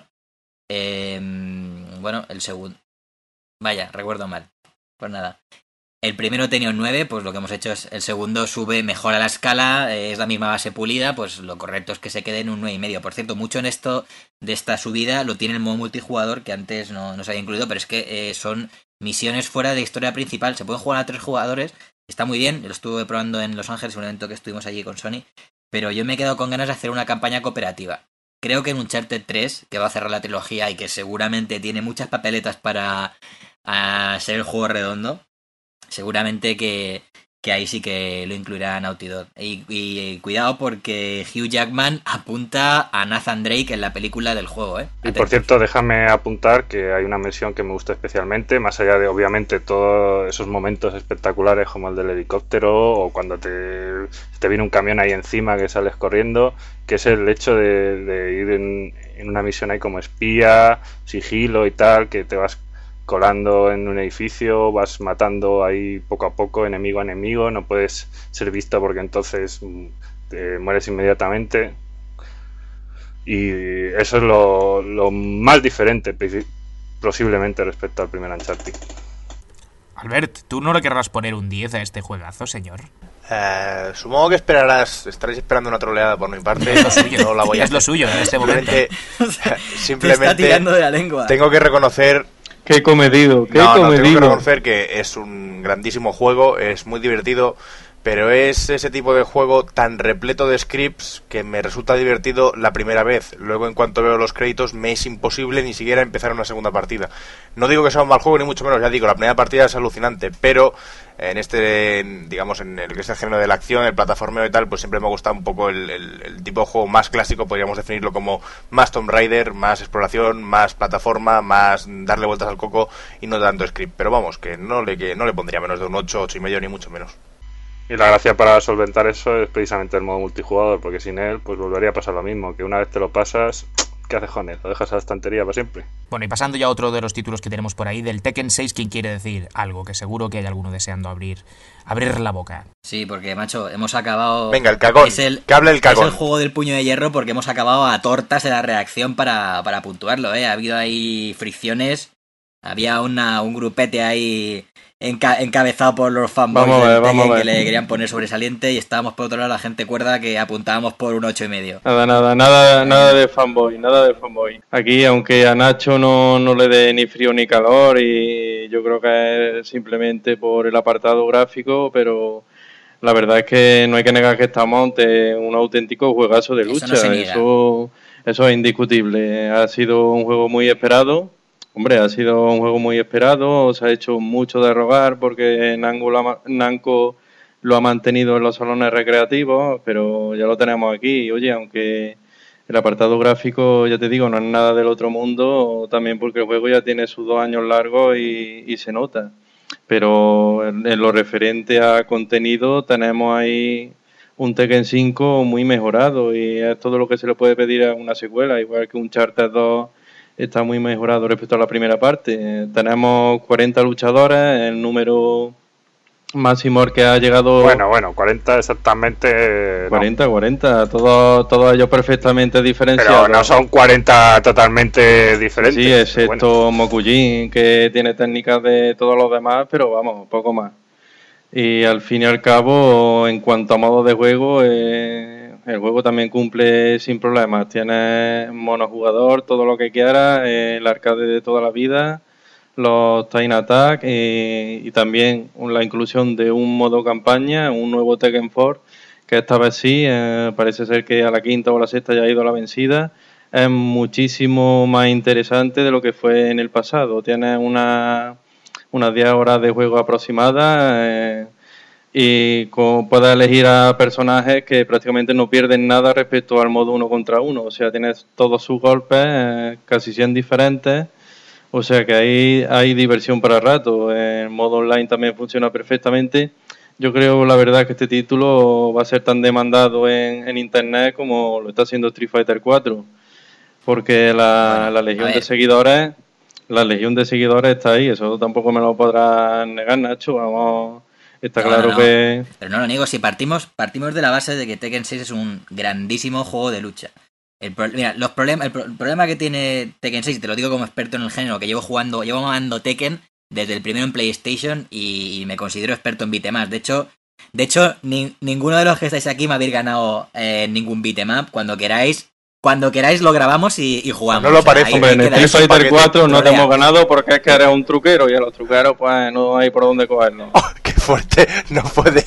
Speaker 4: Bueno, el segundo... Vaya, recuerdo mal. Pues nada. El primero tenía un 9, pues lo que hemos hecho es el segundo sube, mejora la escala, es la misma base pulida, pues lo correcto es que se quede en un 9,5. Por cierto, mucho en esto de esta subida lo tiene el modo multijugador, que antes no se había incluido, pero es que son misiones fuera de la historia principal. Se pueden jugar a 3 jugadores, está muy bien, lo estuve probando en Los Ángeles, un evento que estuvimos allí con Sony, pero yo me he quedado con ganas de hacer una campaña cooperativa. Creo que en Uncharted 3, que va a cerrar la trilogía y que seguramente tiene muchas papeletas para ser el juego redondo, seguramente que ahí sí que lo incluirá Naughty Dog. Y cuidado porque Hugh Jackman apunta a Nathan Drake en la película del juego, ¿eh?
Speaker 6: Y por cierto, déjame apuntar que hay una mención que me gusta especialmente, más allá de obviamente todos esos momentos espectaculares como el del helicóptero o cuando te viene un camión ahí encima que sales corriendo, que es el hecho de ir en una misión ahí como espía, sigilo y tal, que te vas colando en un edificio, vas matando ahí poco a poco, enemigo a enemigo, no puedes ser visto porque entonces te mueres inmediatamente. Y eso es lo más diferente posiblemente respecto al primer Uncharted.
Speaker 2: Albert, ¿tú no le querrás poner un 10 a este juegazo, señor?
Speaker 5: Supongo que estaréis esperando una troleada por mi parte.
Speaker 2: Es lo suyo,
Speaker 5: no la voy a
Speaker 2: es lo suyo en este momento.
Speaker 5: Simplemente
Speaker 4: te está tirando de la lengua.
Speaker 5: Tengo que reconocer...
Speaker 8: Qué comedido, qué comedido.
Speaker 5: Tengo que reconocer que es un grandísimo juego, es muy divertido, pero es ese tipo de juego tan repleto de scripts que me resulta divertido la primera vez. Luego, en cuanto veo los créditos, me es imposible ni siquiera empezar una segunda partida. No digo que sea un mal juego, ni mucho menos, ya digo, la primera partida es alucinante, pero en digamos, en el que es el género de la acción, el plataformeo y tal, pues siempre me ha gustado un poco el tipo de juego más clásico, podríamos definirlo como más Tomb Raider, más exploración, más plataforma, más darle vueltas al coco y no tanto script. Pero vamos, que no le pondría menos de un 8, 8,5 ni mucho menos.
Speaker 6: Y la gracia para solventar eso es precisamente el modo multijugador, porque sin él pues volvería a pasar lo mismo, que una vez te lo pasas, ¿qué haces con él? Lo dejas a la estantería para siempre.
Speaker 2: Bueno, y pasando ya a otro de los títulos que tenemos por ahí, del Tekken 6, ¿quién quiere decir algo? Que seguro que hay alguno deseando abrir la boca.
Speaker 4: Sí, porque, macho, hemos acabado...
Speaker 5: Venga, el cagón, que hable el cagón.
Speaker 4: Es el juego del puño de hierro porque hemos acabado a tortas en la reacción para puntuarlo, ¿eh? Ha habido ahí fricciones, había un grupete ahí... encabezado por los fanboys del Tekken que le querían poner sobresaliente y estábamos por otro lado la gente cuerda que apuntábamos por un 8,5.
Speaker 8: Nada de fanboy. Aquí, aunque a Nacho no le dé ni frío ni calor, y yo creo que es simplemente por el apartado gráfico, pero la verdad es que no hay que negar que estamos ante un auténtico juegazo de lucha. Eso es indiscutible. Ha sido un juego muy esperado. Hombre, ha sido un juego muy esperado, se ha hecho mucho de rogar porque Namco lo ha mantenido en los salones recreativos, pero ya lo tenemos aquí. Oye, aunque el apartado gráfico, ya te digo, no es nada del otro mundo, también porque el juego ya tiene sus 2 años largos y se nota. Pero en lo referente a contenido tenemos ahí un Tekken 5 muy mejorado y es todo lo que se le puede pedir a una secuela, igual que un Uncharted 2 está muy mejorado respecto a la primera parte. Tenemos 40 luchadores, el número máximo al que ha llegado...
Speaker 6: Bueno, 40 exactamente...
Speaker 8: 40, todos ellos perfectamente diferenciados.
Speaker 6: Pero no son 40 totalmente diferentes.
Speaker 8: Sí, excepto Mokujin, que tiene técnicas de todos los demás, pero vamos, poco más. Y al fin y al cabo, en cuanto a modo de juego, es el juego también cumple sin problemas. Tienes monojugador, todo lo que quieras, el arcade de toda la vida, los Time Attack y también la inclusión de un modo campaña, un nuevo Tekken 4, que esta vez sí, parece ser que a la quinta o la sexta ya ha ido a la vencida. Es muchísimo más interesante de lo que fue en el pasado. Tienes unas 10 horas de juego aproximadas y puedes elegir a personajes que prácticamente no pierden nada respecto al modo 1 contra 1. O sea, tienes todos sus golpes, casi 100 diferentes. O sea que ahí hay diversión para rato. El modo online también funciona perfectamente. Yo creo, la verdad, que este título va a ser tan demandado en internet como lo está haciendo Street Fighter 4. Porque la legión de seguidores... La legión de seguidores está ahí, eso tampoco me lo podrás negar, Nacho. Vamos, está claro que...
Speaker 4: Pero no lo niego, si partimos de la base de que Tekken 6 es un grandísimo juego de lucha. El problema que tiene Tekken 6, te lo digo como experto en el género, que llevo mamando Tekken desde el primero en PlayStation y me considero experto en beat'em up. De hecho, ninguno de los que estáis aquí me habéis ganado ningún beat'em up. Cuando queráis lo grabamos y jugamos.
Speaker 8: No lo parece, hombre, en el Street Fighter 4 no te hemos ganado porque es que eres un truquero y a los truqueros pues no hay por dónde cogernos.
Speaker 5: Oh, ¡qué fuerte! No puede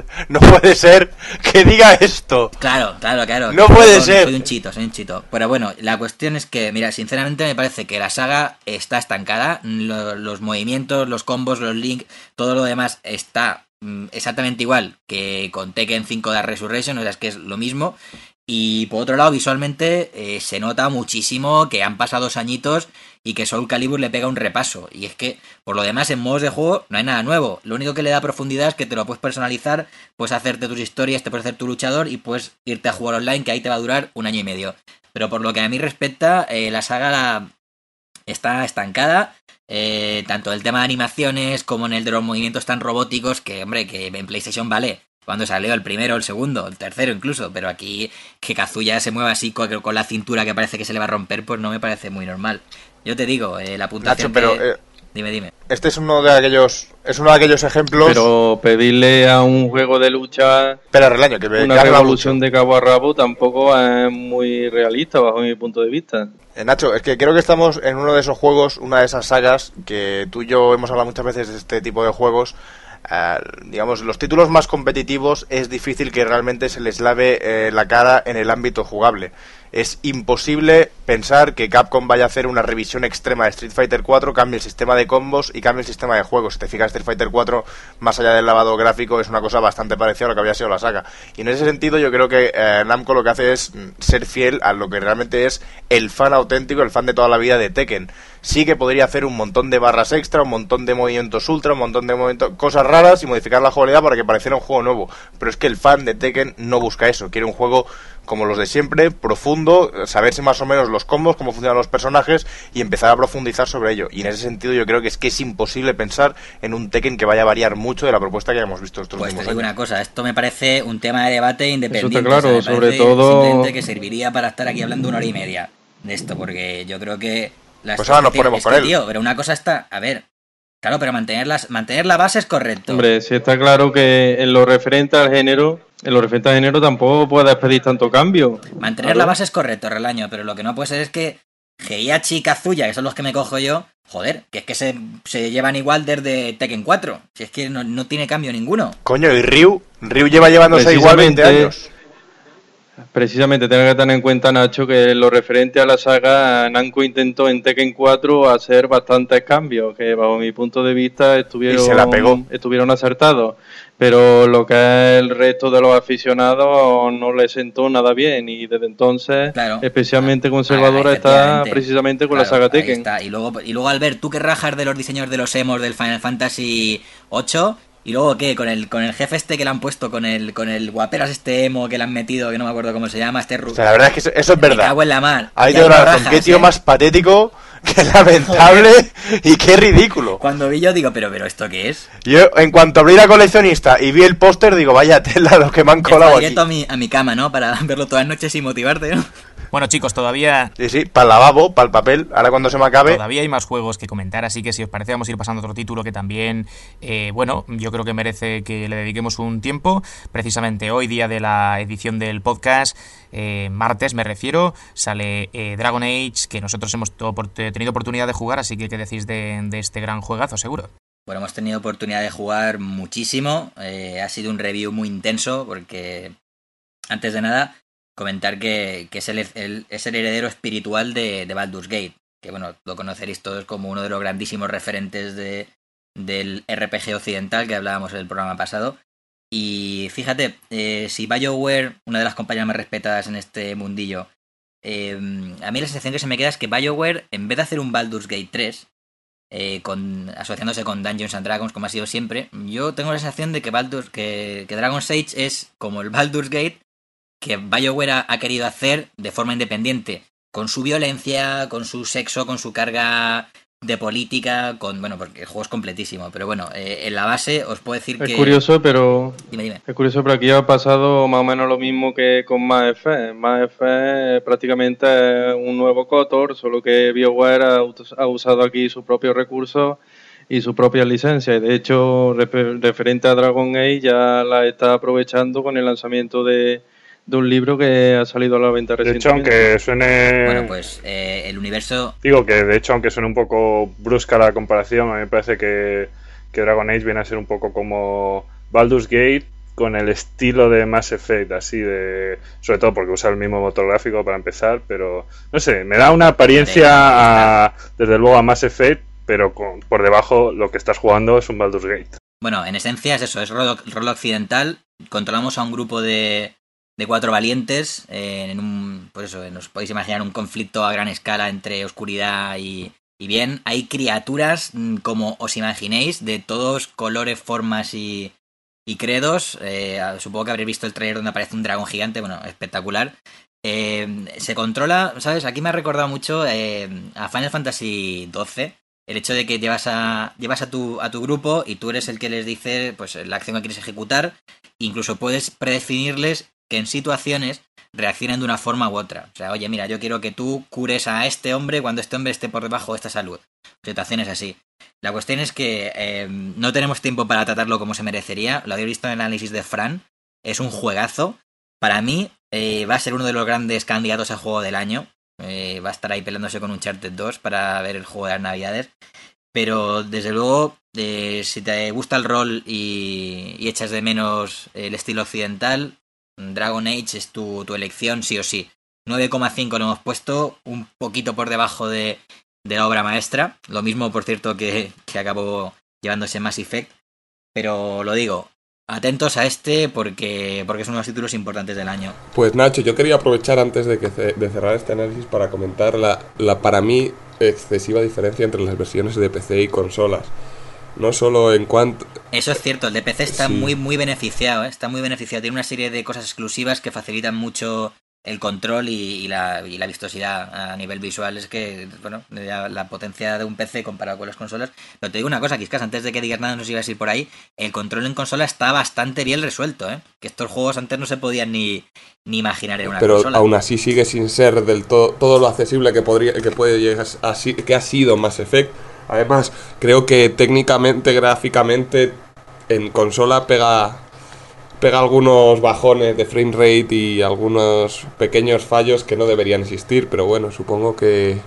Speaker 5: ser que diga esto.
Speaker 4: Claro.
Speaker 5: No puede ser.
Speaker 4: Soy un chito. Pero bueno, la cuestión es que, mira, sinceramente me parece que la saga está estancada. Los movimientos, los combos, los links, todo lo demás está exactamente igual que con Tekken 5 de Resurrection, o sea, es que es lo mismo. Y por otro lado, visualmente se nota muchísimo que han pasado 2 añitos y que Soul Calibur le pega un repaso. Y es que, por lo demás, en modos de juego no hay nada nuevo. Lo único que le da profundidad es que te lo puedes personalizar, puedes hacerte tus historias, te puedes hacer tu luchador y puedes irte a jugar online, que ahí te va a durar 1 año y medio. Pero por lo que a mí respecta, la saga está estancada. Tanto el tema de animaciones como en el de los movimientos tan robóticos que, hombre, que en PlayStation vale. Cuando salió el primero, el segundo, el tercero incluso, pero aquí que Kazuya se mueva así con la cintura que parece que se le va a romper, pues no me parece muy normal. Yo te digo, la puntuación...
Speaker 5: Nacho, pero...
Speaker 4: Dime.
Speaker 5: Este es uno de aquellos ejemplos...
Speaker 8: Pero pedirle a un juego de lucha...
Speaker 5: Espera, Relaño, que me
Speaker 8: una revolución de cabo a rabo tampoco es muy realista bajo mi punto de vista.
Speaker 5: Nacho, es que creo que estamos en uno de esos juegos, una de esas sagas, que tú y yo hemos hablado muchas veces de este tipo de juegos... digamos, los títulos más competitivos es difícil que realmente se les lave la cara en el ámbito jugable. Es imposible pensar que Capcom vaya a hacer una revisión extrema de Street Fighter 4, cambie el sistema de combos y cambie el sistema de juegos. Si te fijas, Street Fighter 4, más allá del lavado gráfico, es una cosa bastante parecida a lo que había sido la saga. Y en ese sentido yo creo que Namco lo que hace es ser fiel a lo que realmente es el fan auténtico, el fan de toda la vida de Tekken. Sí que podría hacer un montón de barras extra, un montón de movimientos ultra, un montón de cosas raras y modificar la jugabilidad para que pareciera un juego nuevo. Pero es que el fan de Tekken no busca eso, quiere un juego como los de siempre, profundo, saberse más o menos los combos, cómo funcionan los personajes y empezar a profundizar sobre ello. Y en ese sentido yo creo que es imposible pensar en un Tekken que vaya a variar mucho de la propuesta que hemos visto estos últimos años.
Speaker 4: Pues te digo una cosa, esto me parece un tema de debate independiente.
Speaker 8: Eso está claro,
Speaker 4: o sea,
Speaker 8: sobre todo...
Speaker 4: simplemente que serviría para estar aquí hablando 1 hora y media de esto, porque yo creo que...
Speaker 5: Pues ahora nos ponemos con él.
Speaker 4: Tío, pero una cosa está... A ver... Claro, pero mantener la base es correcto.
Speaker 8: Hombre, sí está claro que en lo referente al género tampoco puedes pedir tanto cambio.
Speaker 4: Mantener la base es correcto, Relaño, pero lo que no puede ser es que Heihachi y Kazuya, que son los que me cojo yo, joder, que es que se llevan igual desde Tekken 4. Si es que no tiene cambio ninguno.
Speaker 5: Coño, y Ryu lleva llevándose igual 20 años.
Speaker 8: Precisamente, tengo que tener en cuenta, Nacho, que en lo referente a la saga, Namco intentó en Tekken 4 hacer bastantes cambios, que bajo mi punto de vista estuvieron acertados. Pero lo que es el resto de los aficionados no le sentó nada bien y desde entonces, especialmente conservadora está precisamente con la saga Tekken.
Speaker 4: Y luego Albert, tú que rajas de los diseños de los emos del Final Fantasy 8... ¿Y luego qué? Con el jefe este que le han puesto, con el guaperas este emo que le han metido, que no me acuerdo cómo se llama, este
Speaker 5: O sea, la verdad es que eso es verdad.
Speaker 4: Me cago en la mar.
Speaker 5: Hay de razón, qué tío más patético, qué lamentable y qué ridículo.
Speaker 4: Cuando vi yo digo, pero ¿esto qué es?
Speaker 5: Yo, en cuanto abrí la coleccionista y vi el póster, digo, vaya tela los que me han colado aquí.
Speaker 4: Directo a mi cama, ¿no? Para verlo todas las noches y motivarte, ¿no?
Speaker 2: Bueno, chicos, todavía...
Speaker 5: Sí, para el lavabo, para el papel, ahora cuando se me acabe...
Speaker 2: Todavía hay más juegos que comentar, así que si os parece vamos a ir pasando a otro título que también, yo yo creo que merece que le dediquemos un tiempo. Precisamente hoy, día de la edición del podcast, martes me refiero, sale Dragon Age, que nosotros hemos tenido oportunidad de jugar, así que ¿qué decís de este gran juegazo, seguro?
Speaker 4: Bueno, hemos tenido oportunidad de jugar muchísimo, ha sido un review muy intenso, porque antes de nada comentar que es el heredero espiritual de Baldur's Gate, que bueno, lo conoceréis todos como uno de los grandísimos referentes del RPG occidental que hablábamos en el programa pasado. Y fíjate, si BioWare, una de las compañías más respetadas en este mundillo, a mí la sensación que se me queda es que BioWare, en vez de hacer un Baldur's Gate 3, asociándose con Dungeons and Dragons como ha sido siempre, yo tengo la sensación de que Dragon's Age es como el Baldur's Gate que BioWare ha querido hacer de forma independiente, con su violencia, con su sexo, con su carga de política, porque el juego es completísimo, pero bueno, en la base os puedo decir que...
Speaker 8: Es curioso, pero...
Speaker 4: Dime.
Speaker 8: Es curioso, pero aquí ha pasado más o menos lo mismo que con Mass Effect. Mass Effect prácticamente es un nuevo KOTOR, solo que BioWare ha usado aquí sus propios recursos y sus propias licencias, y de hecho, referente a Dragon Age, ya la está aprovechando con el lanzamiento de un libro que ha salido a la venta recientemente.
Speaker 6: De hecho, aunque suene...
Speaker 4: Bueno, pues el universo...
Speaker 6: Digo que, de hecho, aunque suene un poco brusca la comparación, a mí me parece que Dragon Age viene a ser un poco como Baldur's Gate con el estilo de Mass Effect, así de... Sobre todo porque usa el mismo motor gráfico para empezar, pero... No sé, me da una apariencia, desde luego, a Mass Effect, pero por debajo lo que estás jugando es un Baldur's Gate.
Speaker 4: Bueno, en esencia es eso, es rol occidental. Controlamos a un grupo de 4 valientes os podéis imaginar un conflicto a gran escala entre oscuridad y bien. Hay criaturas, como os imaginéis, de todos colores, formas y credos. Supongo que habréis visto el trailer donde aparece un dragón gigante, bueno, espectacular. Se controla, ¿sabes? Aquí me ha recordado mucho a Final Fantasy XII, el hecho de que llevas a tu grupo y tú eres el que les dice pues la acción que quieres ejecutar. Incluso puedes predefinirles que en situaciones reaccionen de una forma u otra. O sea, oye, mira, yo quiero que tú cures a este hombre cuando este hombre esté por debajo de esta salud. Situaciones así. La cuestión es que no tenemos tiempo para tratarlo como se merecería. Lo habéis visto en el análisis de Fran. Es un juegazo. Para mí va a ser uno de los grandes candidatos a juego del año. Va a estar ahí peleándose con Uncharted 2 para ver el juego de las navidades. Pero desde luego, si te gusta el rol y echas de menos el estilo occidental, Dragon Age es tu elección sí o sí. 9,5 lo hemos puesto, un poquito por debajo de la obra maestra. Lo mismo, por cierto, que acabó llevándose Mass Effect. Pero lo digo, atentos a porque es uno de los títulos importantes del año.
Speaker 7: Pues Nacho, yo quería aprovechar antes de cerrar este análisis para comentar la para mí excesiva diferencia entre las versiones de PC y consolas. No solo en cuanto...
Speaker 4: Eso es cierto, el de PC está muy beneficiado, está muy beneficiado. Tiene una serie de cosas exclusivas que facilitan mucho el control y la vistosidad a nivel visual. Es que, bueno, la potencia de un PC comparado con las consolas. Pero te digo una cosa, Quiscas, antes de que digas nada, no sé si ibas a ir por ahí, el control en consola está bastante bien resuelto, ¿eh? Que estos juegos antes no se podían ni imaginar en una consola.
Speaker 7: Pero aún así sigue sin ser del todo lo accesible que puede llegar que ha sido Mass Effect. Además, creo que técnicamente, gráficamente, en consola pega algunos bajones de frame rate y algunos pequeños fallos que no deberían existir, pero bueno, supongo que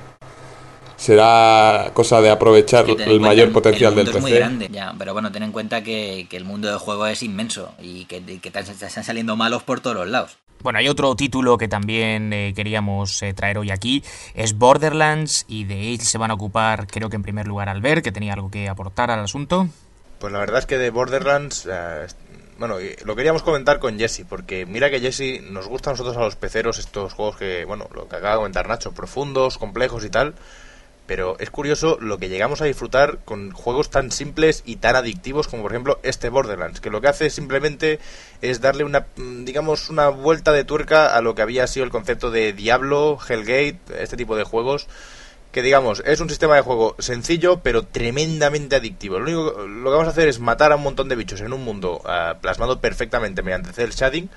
Speaker 7: será cosa de aprovechar el mayor potencial del PC.
Speaker 4: Es muy grande, ya, pero bueno, ten en cuenta que el mundo del juego es inmenso y que te están saliendo malos por todos los lados.
Speaker 2: Bueno, hay otro título que también queríamos traer hoy aquí, es Borderlands, y de él se van a ocupar, creo que en primer lugar, Albert, que tenía algo que aportar al asunto.
Speaker 5: Pues la verdad es que de Borderlands, lo queríamos comentar con Jesse, porque mira que Jesse nos gusta a nosotros, a los peceros, estos juegos que, bueno, lo que acaba de comentar Nacho, profundos, complejos y tal. Pero es curioso lo que llegamos a disfrutar con juegos tan simples y tan adictivos como por ejemplo este Borderlands, que lo que hace simplemente es darle una vuelta de tuerca a lo que había sido el concepto de Diablo, Hellgate, este tipo de juegos, que digamos es un sistema de juego sencillo pero tremendamente adictivo. Lo que vamos a hacer es matar a un montón de bichos en un mundo plasmado perfectamente mediante cel shading,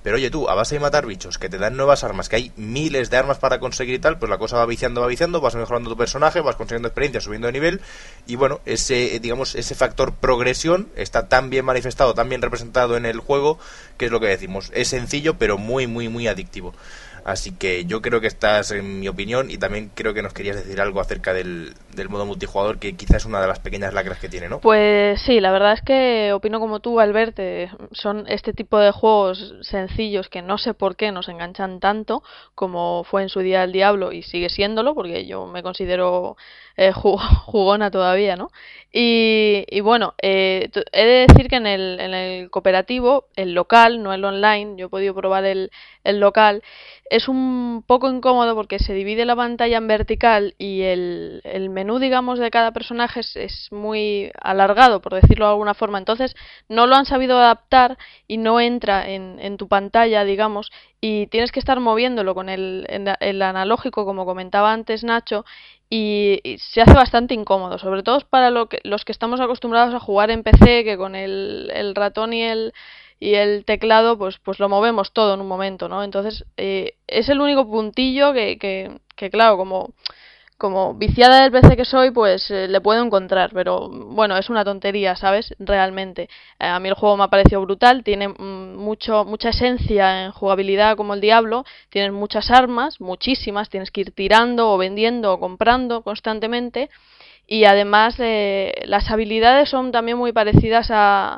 Speaker 5: Pero oye tú, a base de matar bichos, que te dan nuevas armas, que hay miles de armas para conseguir y tal, pues la cosa va viciando, vas mejorando tu personaje, vas consiguiendo experiencia, subiendo de nivel, y bueno, ese factor progresión está tan bien manifestado, tan bien representado en el juego, que es lo que decimos, es sencillo, pero muy, muy, muy adictivo. Así que yo creo que estás en mi opinión, y también creo que nos querías decir algo acerca del modo multijugador, que quizás es una de las pequeñas lacras que tiene, ¿no?
Speaker 3: Pues sí, la verdad es que opino como tú, Albert. Son este tipo de juegos sencillos que no sé por qué nos enganchan tanto, como fue en su día el Diablo, y sigue siéndolo, porque yo me considero jugona todavía, ¿no? Y bueno, he de decir que en el cooperativo, el local, no el online, yo he podido probar el local, es un poco incómodo porque se divide la pantalla en vertical y el menú, digamos, de cada personaje es muy alargado, por decirlo de alguna forma. Entonces no lo han sabido adaptar y no entra en tu pantalla, digamos, y tienes que estar moviéndolo con el analógico, como comentaba antes Nacho, y se hace bastante incómodo, sobre todo para los que estamos acostumbrados a jugar en PC, que con el ratón y el teclado pues lo movemos todo en un momento, ¿no? Entonces es el único puntillo que claro, como viciada del PC que soy, pues le puedo encontrar, pero bueno, es una tontería, ¿sabes? Realmente. A mí el juego me ha parecido brutal, tiene mucha esencia en jugabilidad como el Diablo, tienes muchas armas, muchísimas, tienes que ir tirando o vendiendo o comprando constantemente, y además las habilidades son también muy parecidas a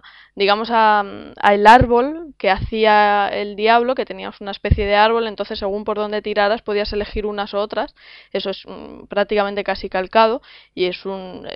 Speaker 3: el árbol que hacía el Diablo, que teníamos una especie de árbol, entonces según por dónde tiraras podías elegir unas u otras. Eso es prácticamente casi calcado, y es un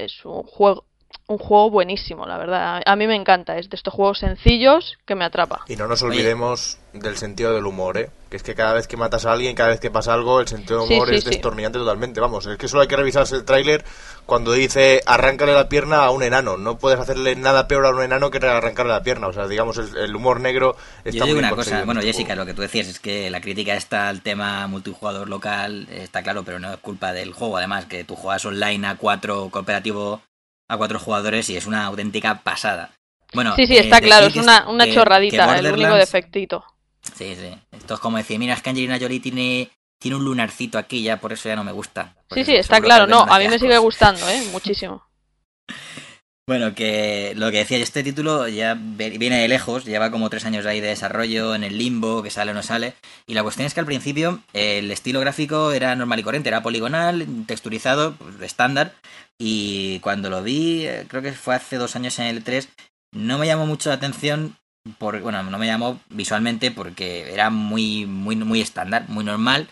Speaker 3: juego buenísimo, la verdad. A mí me encanta, es de estos juegos sencillos que me atrapa.
Speaker 5: Y no nos olvidemos del sentido del humor, ¿eh? Que es que cada vez que matas a alguien, cada vez que pasa algo, el sentido del humor es destornillante totalmente. Vamos, es que solo hay que revisarse el tráiler cuando dice arráncale la pierna a un enano. No puedes hacerle nada peor a un enano que arrancarle la pierna. O sea, digamos, el humor negro está muy bien conseguido. Yo digo una cosa,
Speaker 4: bueno, Jessica, lo que tú decías es que la crítica está al tema multijugador local, está claro, pero no es culpa del juego. Además, que tú juegas online a 4 cooperativo a 4 jugadores y es una auténtica pasada. Bueno,
Speaker 3: sí, está claro, es una chorradita, el único defectito.
Speaker 4: Sí. Esto es como decir, mira, es que Angelina Jolie tiene un lunarcito aquí, ya por eso ya no me gusta.
Speaker 3: Sí, está claro, no, a mí me sigue gustando, muchísimo.
Speaker 4: Bueno, que lo que decía, este título ya viene de lejos, lleva como 3 años ahí de desarrollo, en el limbo, que sale o no sale, y la cuestión es que al principio el estilo gráfico era normal y corriente, era poligonal, texturizado, pues, estándar, y cuando lo vi, creo que fue hace 2 años en el E3, no me llamó mucho la atención, no me llamó visualmente porque era muy, muy, muy estándar, muy normal.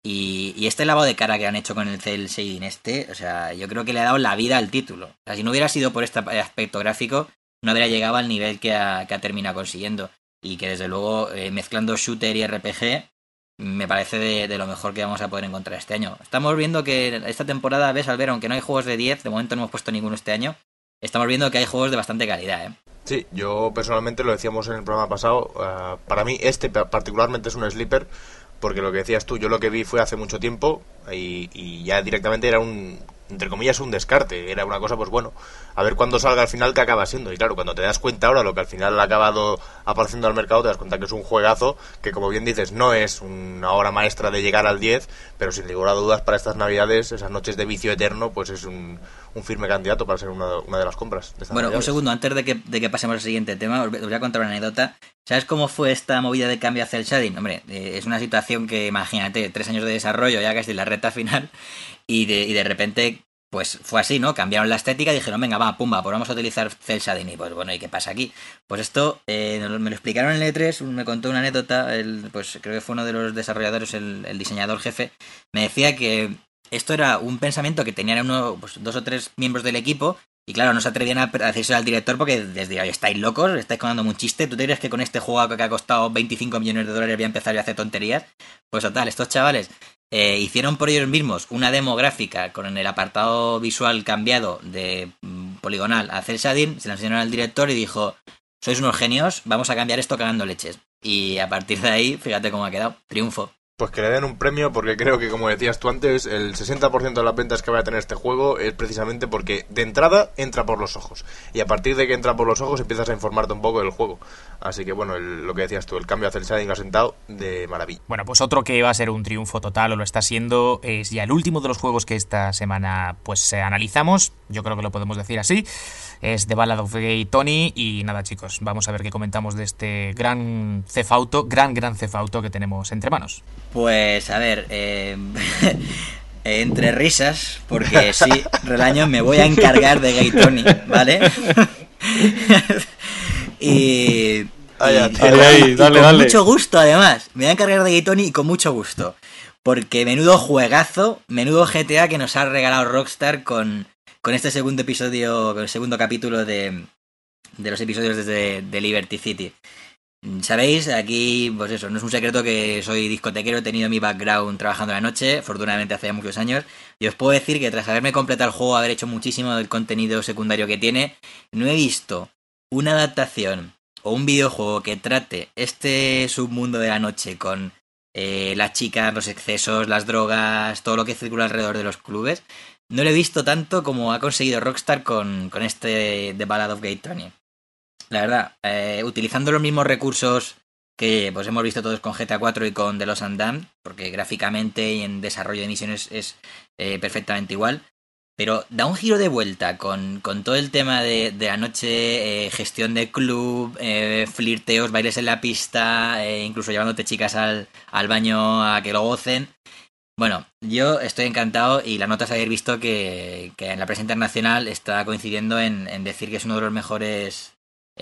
Speaker 4: Y este lavado de cara que han hecho con el cel shading o sea, yo creo que le ha dado la vida al título. O sea, si no hubiera sido por este aspecto gráfico, no habría llegado al nivel que ha terminado consiguiendo. Y que desde luego, mezclando shooter y RPG, me parece de lo mejor que vamos a poder encontrar este año. Estamos viendo que esta temporada, ves, Albert, aunque no hay juegos de 10, de momento no hemos puesto ninguno este año, estamos viendo que hay juegos de bastante calidad, ¿eh?
Speaker 5: Sí, yo personalmente lo decíamos en el programa pasado, para mí particularmente es un sleeper, porque lo que decías tú, yo lo que vi fue hace mucho tiempo y ya directamente era entre comillas, un descarte. Era una cosa, pues bueno, a ver cuándo salga al final que acaba siendo. Y claro, cuando te das cuenta ahora lo que al final ha acabado apareciendo al mercado, te das cuenta que es un juegazo que, como bien dices, no es una obra maestra de llegar al 10, pero sin lugar a dudas para estas navidades, esas noches de vicio eterno, pues es un firme candidato para ser una de las compras de estas navidades.
Speaker 4: Un segundo, antes de que pasemos al siguiente tema, os voy a contar una anécdota. ¿Sabes cómo fue esta movida de cambio hacia el shading? Hombre, es una situación que, imagínate, 3 años de desarrollo, ya casi la recta final, y de repente, pues fue así, ¿no? Cambiaron la estética y dijeron, venga, pumba, pues vamos a utilizar cel shading. Y pues bueno, ¿y qué pasa aquí? Pues esto me lo explicaron en el E3, me contó una anécdota, pues creo que fue uno de los desarrolladores, el diseñador jefe, me decía que esto era un pensamiento que tenían 2 o 3 miembros del equipo. Y claro, no se atrevían a decirse al director porque desde, oye, estáis locos, estáis contando un chiste. ¿Tú te crees que con este juego que ha costado 25 millones de dólares voy a empezar a hacer tonterías? Pues total, estos chavales hicieron por ellos mismos una demo gráfica con el apartado visual cambiado de poligonal a cel shading, se la enseñaron al director y dijo, sois unos genios, vamos a cambiar esto cagando leches. Y a partir de ahí, fíjate cómo ha quedado, triunfo.
Speaker 5: Pues que le den un premio, porque creo que, como decías tú antes, el 60% de las ventas que va a tener este juego es precisamente porque de entrada entra por los ojos. Y a partir de que entra por los ojos empiezas a informarte un poco del juego. Así que bueno, lo que decías tú, el cambio hacia el shading asentado de maravilla.
Speaker 2: Bueno, pues otro que va a ser un triunfo total, o lo está siendo, es ya el último de los juegos que esta semana pues analizamos. Yo creo que lo podemos decir así. Es The Ballad of Gay Tony. Y nada, chicos, vamos a ver qué comentamos de este gran Theft Auto, gran Theft Auto que tenemos entre manos.
Speaker 4: Pues a ver, entre risas, porque sí, Relaño, me voy a encargar de Gay Tony, ¿vale? y con mucho gusto, además. Me voy a encargar de Gay Tony y con mucho gusto. Porque menudo juegazo, menudo GTA que nos ha regalado Rockstar con este segundo episodio, con el segundo capítulo de los episodios desde de Liberty City. Sabéis, aquí, pues eso, no es un secreto que soy discotequero, he tenido mi background trabajando la noche, afortunadamente hace ya muchos años, y os puedo decir que tras haberme completado el juego, haber hecho muchísimo del contenido secundario que tiene, no he visto una adaptación o un videojuego que trate este submundo de la noche con las chicas, los excesos, las drogas, todo lo que circula alrededor de los clubes. No lo he visto tanto como ha conseguido Rockstar con este The Ballad of Gay Tony. La verdad, utilizando los mismos recursos que pues hemos visto todos con GTA 4 y con The Lost and Damned, porque gráficamente y en desarrollo de misiones es perfectamente igual, pero da un giro de vuelta con todo el tema de la noche, gestión de club, flirteos, bailes en la pista, incluso llevándote chicas al baño a que lo gocen. Bueno, yo estoy encantado y la nota es haber visto que en la prensa internacional está coincidiendo en decir que es uno de los mejores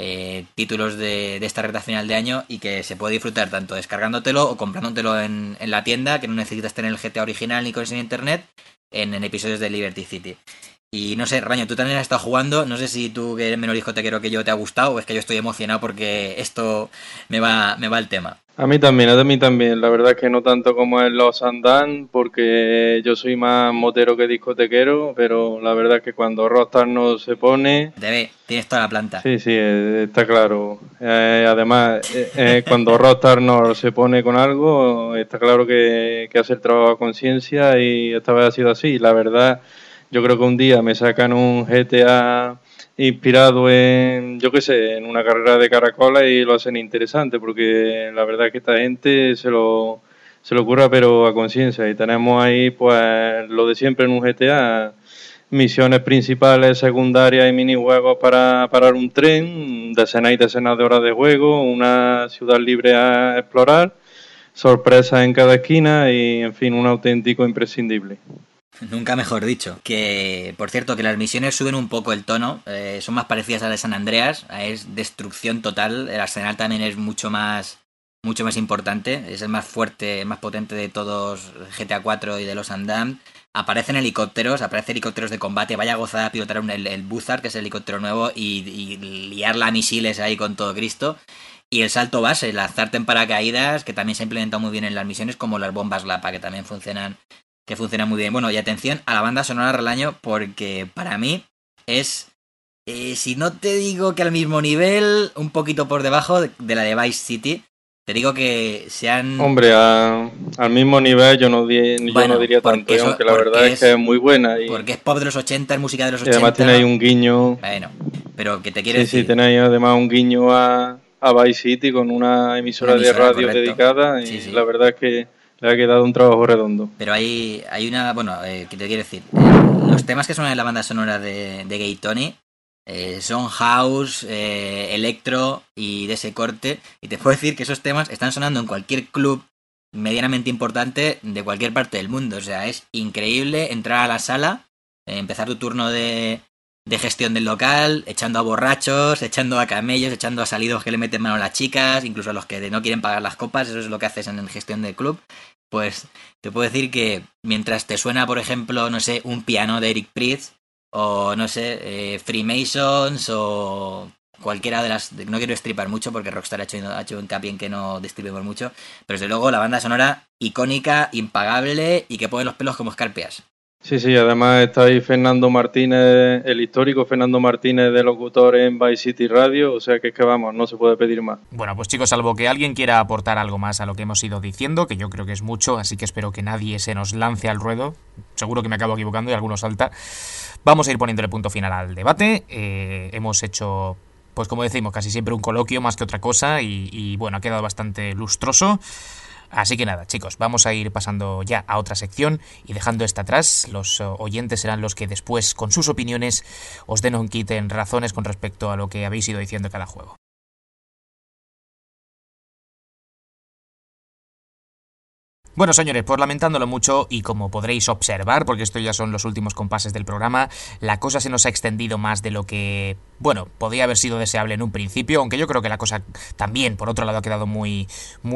Speaker 4: títulos de esta recta final de año y que se puede disfrutar tanto descargándotelo o comprándotelo en la tienda, que no necesitas tener el GTA original ni conexión a internet, en episodios de Liberty City. Y no sé, Raño, tú también has estado jugando, no sé si tú, que eres menos discotequero que yo, te ha gustado o es que yo estoy emocionado porque esto me va el tema.
Speaker 8: A mí también, la verdad es que no tanto como en los Andan, porque yo soy más motero que discotequero, pero la verdad es que cuando Rockstar no se pone...
Speaker 4: Tienes toda la planta.
Speaker 8: Sí, está claro. Además, cuando Rockstar no se pone con algo, está claro que hace el trabajo a conciencia y esta vez ha sido así. La verdad, yo creo que un día me sacan un GTA... inspirado en, yo qué sé, en una carrera de caracoles y lo hacen interesante, porque la verdad es que esta gente se lo ocurra pero a conciencia, y tenemos ahí pues lo de siempre en un GTA, misiones principales, secundarias y minijuegos para parar un tren, decenas y decenas de horas de juego, una ciudad libre a explorar, sorpresas en cada esquina y en fin, un auténtico imprescindible.
Speaker 4: Nunca mejor dicho. Que, por cierto, que las misiones suben un poco el tono, son más parecidas a las de San Andreas, es destrucción total, el arsenal también es mucho más importante, es el más fuerte, el más potente de todos GTA 4 y de los Andam. Aparecen helicópteros de combate, vaya gozada pilotar el Buzzard, que es el helicóptero nuevo, y liarla a misiles ahí con todo Cristo. Y el salto base, lanzarte en paracaídas, que también se ha implementado muy bien en las misiones, como las bombas Lapa, que también funcionan muy bien. Bueno, y atención a la banda sonora Relaño, porque para mí es, si no te digo que al mismo nivel, un poquito por debajo de la de Vice City, te digo que sean...
Speaker 8: Hombre, al mismo nivel yo no diría tanto, aunque la verdad es que es muy buena.
Speaker 4: Porque es pop de los 80, es música de los 80.
Speaker 8: Y además tenéis un guiño...
Speaker 4: Bueno, pero que te quiero decir...
Speaker 8: Sí, tenéis además un guiño a Vice City con una emisora de radio, correcto, dedicada, y sí. La verdad es que le ha quedado un trabajo redondo.
Speaker 4: Pero hay una... Bueno, ¿qué te quiero decir? Los temas que suenan en la banda sonora de Gay Tony son house, electro y de ese corte. Y te puedo decir que esos temas están sonando en cualquier club medianamente importante de cualquier parte del mundo. O sea, es increíble entrar a la sala, empezar tu turno de gestión del local, echando a borrachos, echando a camellos, echando a salidos que le meten mano a las chicas, incluso a los que no quieren pagar las copas. Eso es lo que haces en gestión del club. Pues te puedo decir que mientras te suena, por ejemplo, no sé, un piano de Eric Prydz, o no sé, Freemasons, o cualquiera de las... No quiero destripar mucho porque Rockstar ha hecho hincapié en que no destripemos mucho, pero desde luego la banda sonora icónica, impagable y que pone los pelos como escarpias.
Speaker 8: Sí, además está ahí Fernando Martínez, el histórico Fernando Martínez de locutor en Vice City Radio, o sea que es que vamos, no se puede pedir más.
Speaker 2: Bueno, pues chicos, salvo que alguien quiera aportar algo más a lo que hemos ido diciendo, que yo creo que es mucho, así que espero que nadie se nos lance al ruedo, seguro que me acabo equivocando y alguno salta, vamos a ir poniéndole punto final al debate. Hemos hecho, pues como decimos, casi siempre un coloquio más que otra cosa y bueno, ha quedado bastante lustroso. Así que nada, chicos, vamos a ir pasando ya a otra sección y dejando esta atrás. Los oyentes serán los que después, con sus opiniones, os den o quiten razones con respecto a lo que habéis ido diciendo cada juego. Bueno, señores, pues lamentándolo mucho y como podréis observar, porque esto ya son los últimos compases del programa, la cosa se nos ha extendido más de lo que, bueno, podía haber sido deseable en un principio, aunque yo creo que la cosa también, por otro lado, ha quedado muy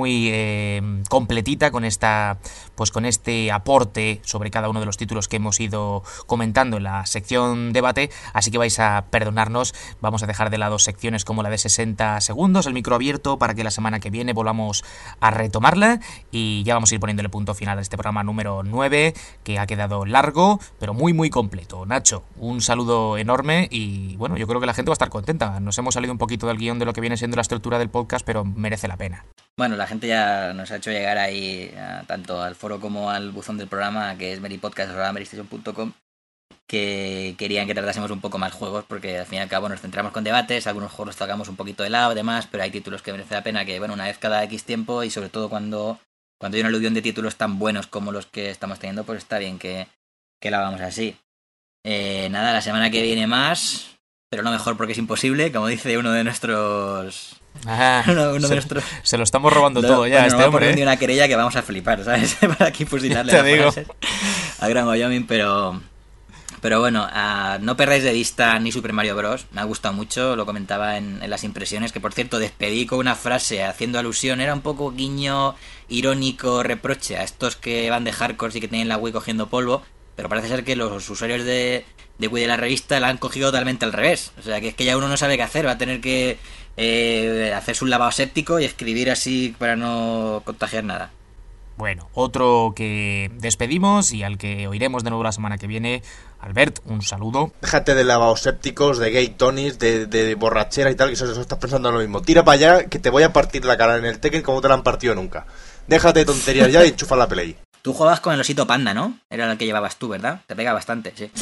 Speaker 2: completita con esta, pues con este aporte sobre cada uno de los títulos que hemos ido comentando en la sección debate, así que vais a perdonarnos, vamos a dejar de lado secciones como la de 60 segundos, el micro abierto, para que la semana que viene volvamos a retomarla y ya vamos a ir poniéndole punto final a este programa número 9, que ha quedado largo, pero muy completo. Nacho, un saludo enorme y bueno, yo creo que la gente va a estar contenta. Nos hemos salido un poquito del guión de lo que viene siendo la estructura del podcast, pero merece la pena.
Speaker 4: Bueno, la gente ya nos ha hecho llegar ahí tanto al foro como al buzón del programa, que es meripodcast@merystation.com, que querían que tratásemos un poco más juegos, porque al fin y al cabo nos centramos con debates, algunos juegos los tocamos un poquito de lado y demás, pero hay títulos que merece la pena que, bueno, una vez cada X tiempo y sobre todo cuando hay una alusión de títulos tan buenos como los que estamos teniendo, pues está bien que la hagamos así. Nada, la semana que viene más, pero no mejor porque es imposible, como dice uno de nuestros... uno de nuestros...
Speaker 2: Se lo estamos robando todo ya, este hombre.
Speaker 4: Vamos a una querella que vamos a flipar, ¿sabes? Para aquí fusilarle las frases a Gran Wyoming, pero bueno, no perdáis de vista ni Super Mario Bros. Me ha gustado mucho, lo comentaba en las impresiones, que por cierto despedí con una frase haciendo alusión, era un poco guiño, irónico, reproche a estos que van de hardcore y que tienen la Wii cogiendo polvo, pero parece ser que los usuarios de Wii de la revista la han cogido totalmente al revés. O sea que es que ya uno no sabe qué hacer, va a tener que hacerse un lavado séptico y escribir así para no contagiar nada.
Speaker 2: Bueno, otro que despedimos y al que oiremos de nuevo la semana que viene. Albert, un saludo.
Speaker 5: Déjate de lavados sépticos, de gay tonis, de borrachera y tal, que eso estás pensando en lo mismo. Tira para allá, que te voy a partir la cara en el Tekken como te la han partido nunca. Déjate de tonterías ya y enchufa la Play.
Speaker 4: Tú jugabas con el osito panda, ¿no? Era el que llevabas tú, ¿verdad? Te pega bastante, sí.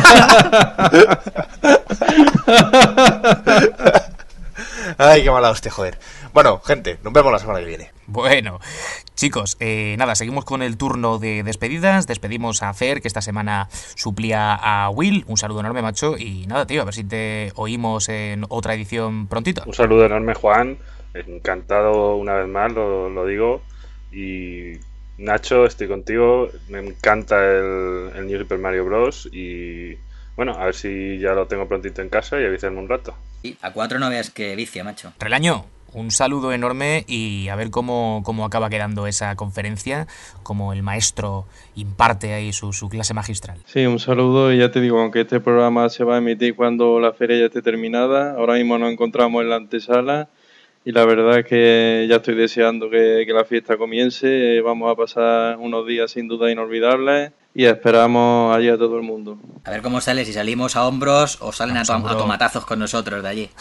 Speaker 5: Ay, qué mala hostia, joder. Bueno, gente, nos vemos la semana que viene.
Speaker 2: Bueno, chicos, nada, seguimos con el turno de despedidas. Despedimos a Fer, que esta semana suplía a Will. Un saludo enorme, macho. Y nada, tío, a ver si te oímos en otra edición prontito.
Speaker 6: Un saludo enorme, Juan. Encantado una vez más, lo digo. Y Nacho, estoy contigo. Me encanta el New Super Mario Bros. Y bueno, a ver si ya lo tengo prontito en casa y avísenme un rato.
Speaker 4: Sí, a 4 no veas que vicia, macho.
Speaker 2: Relaño, un saludo enorme y a ver cómo acaba quedando esa conferencia, como el maestro imparte ahí su clase magistral.
Speaker 8: Sí, un saludo y ya te digo, aunque este programa se va a emitir cuando la feria ya esté terminada, ahora mismo nos encontramos en la antesala y la verdad es que ya estoy deseando que la fiesta comience. Vamos a pasar unos días sin duda inolvidables y esperamos allí a todo el mundo.
Speaker 4: A ver cómo sale, si salimos a hombros o salen a tomatazos con nosotros de allí.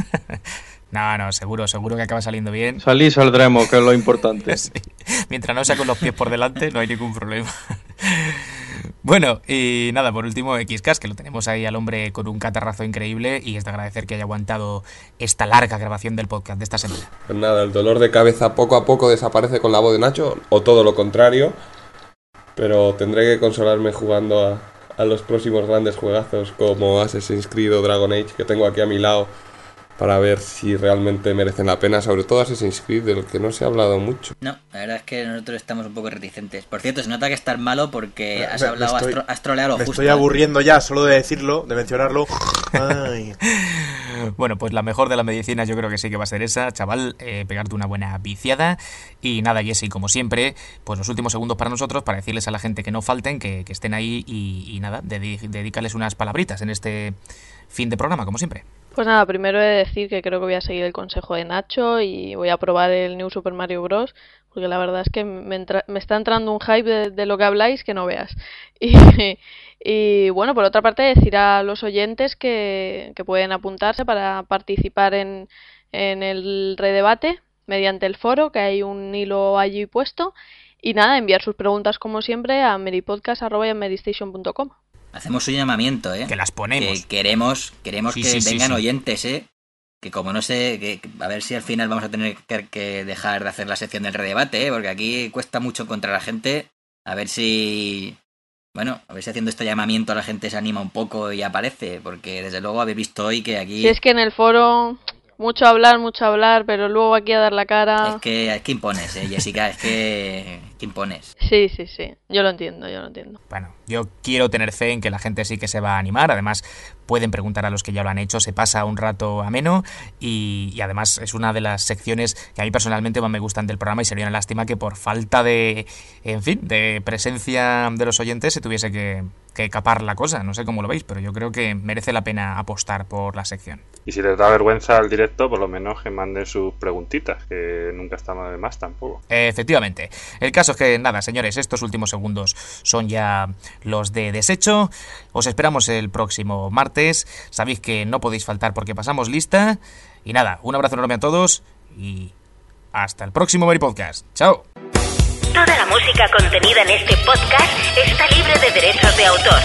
Speaker 2: No, seguro que acaba saliendo bien.
Speaker 8: Saldremos, que es lo importante.
Speaker 2: Sí. Mientras no sea con los pies por delante, no hay ningún problema. Bueno, y nada, por último, XCast, que lo tenemos ahí al hombre con un catarrazo increíble y es de agradecer que haya aguantado esta larga grabación del podcast de esta semana.
Speaker 7: Pues nada, el dolor de cabeza poco a poco desaparece con la voz de Nacho, o todo lo contrario, pero tendré que consolarme jugando a los próximos grandes juegazos como Assassin's Creed o Dragon Age, que tengo aquí a mi lado, para ver si realmente merecen la pena, sobre todo Assassin's Creed, del que no se ha hablado mucho.
Speaker 4: No, la verdad es que nosotros estamos un poco reticentes. Por cierto, se nota que estás malo porque has troleado lo justo.
Speaker 5: Me estoy aburriendo ya solo de decirlo, de mencionarlo. Ay.
Speaker 2: Bueno, pues la mejor de las medicinas yo creo que sí que va a ser esa, chaval, pegarte una buena viciada. Y nada, Jessy, como siempre, pues los últimos segundos para nosotros, para decirles a la gente que no falten, que estén ahí y nada, dedícales unas palabritas en este fin de programa, como siempre.
Speaker 3: Pues nada, primero he de decir que creo que voy a seguir el consejo de Nacho y voy a probar el New Super Mario Bros. porque la verdad es que me está entrando un hype de lo que habláis que no veas. Y bueno, por otra parte, decir a los oyentes que pueden apuntarse para participar en el redebate mediante el foro, que hay un hilo allí puesto. Y nada, enviar sus preguntas como siempre a meripodcast@merystation.com.
Speaker 4: Hacemos un llamamiento,
Speaker 2: Que las ponemos.
Speaker 4: Que queremos
Speaker 2: Sí,
Speaker 4: que
Speaker 2: sí,
Speaker 4: vengan
Speaker 2: sí.
Speaker 4: oyentes, que como no sé, a ver si al final vamos a tener que dejar de hacer la sección del redebate, porque aquí cuesta mucho encontrar a la gente. A ver si haciendo este llamamiento a la gente se anima un poco y aparece, porque desde luego habéis visto hoy que aquí...
Speaker 3: Si es que en el foro mucho hablar, pero luego aquí a dar la cara...
Speaker 4: Es que impones, Jessica, es que impones.
Speaker 3: Sí, yo lo entiendo.
Speaker 2: Bueno, yo quiero tener fe en que la gente sí que se va a animar. Además, pueden preguntar a los que ya lo han hecho, se pasa un rato ameno y además es una de las secciones que a mí personalmente más me gustan del programa y sería una lástima que por falta de presencia de los oyentes se tuviese que capar la cosa. No sé cómo lo veis, pero yo creo que merece la pena apostar por la sección.
Speaker 6: Y si les da vergüenza al directo, por lo menos que manden sus preguntitas, que nunca está mal de más tampoco.
Speaker 2: Efectivamente. El caso es que, nada, señores, estos últimos segundos son ya los de desecho. Os esperamos el próximo martes. Sabéis que no podéis faltar porque pasamos lista. Y nada, un abrazo enorme a todos y hasta el próximo Meri Podcast. ¡Chao!
Speaker 1: Toda la música contenida en este podcast está libre de derechos de autor.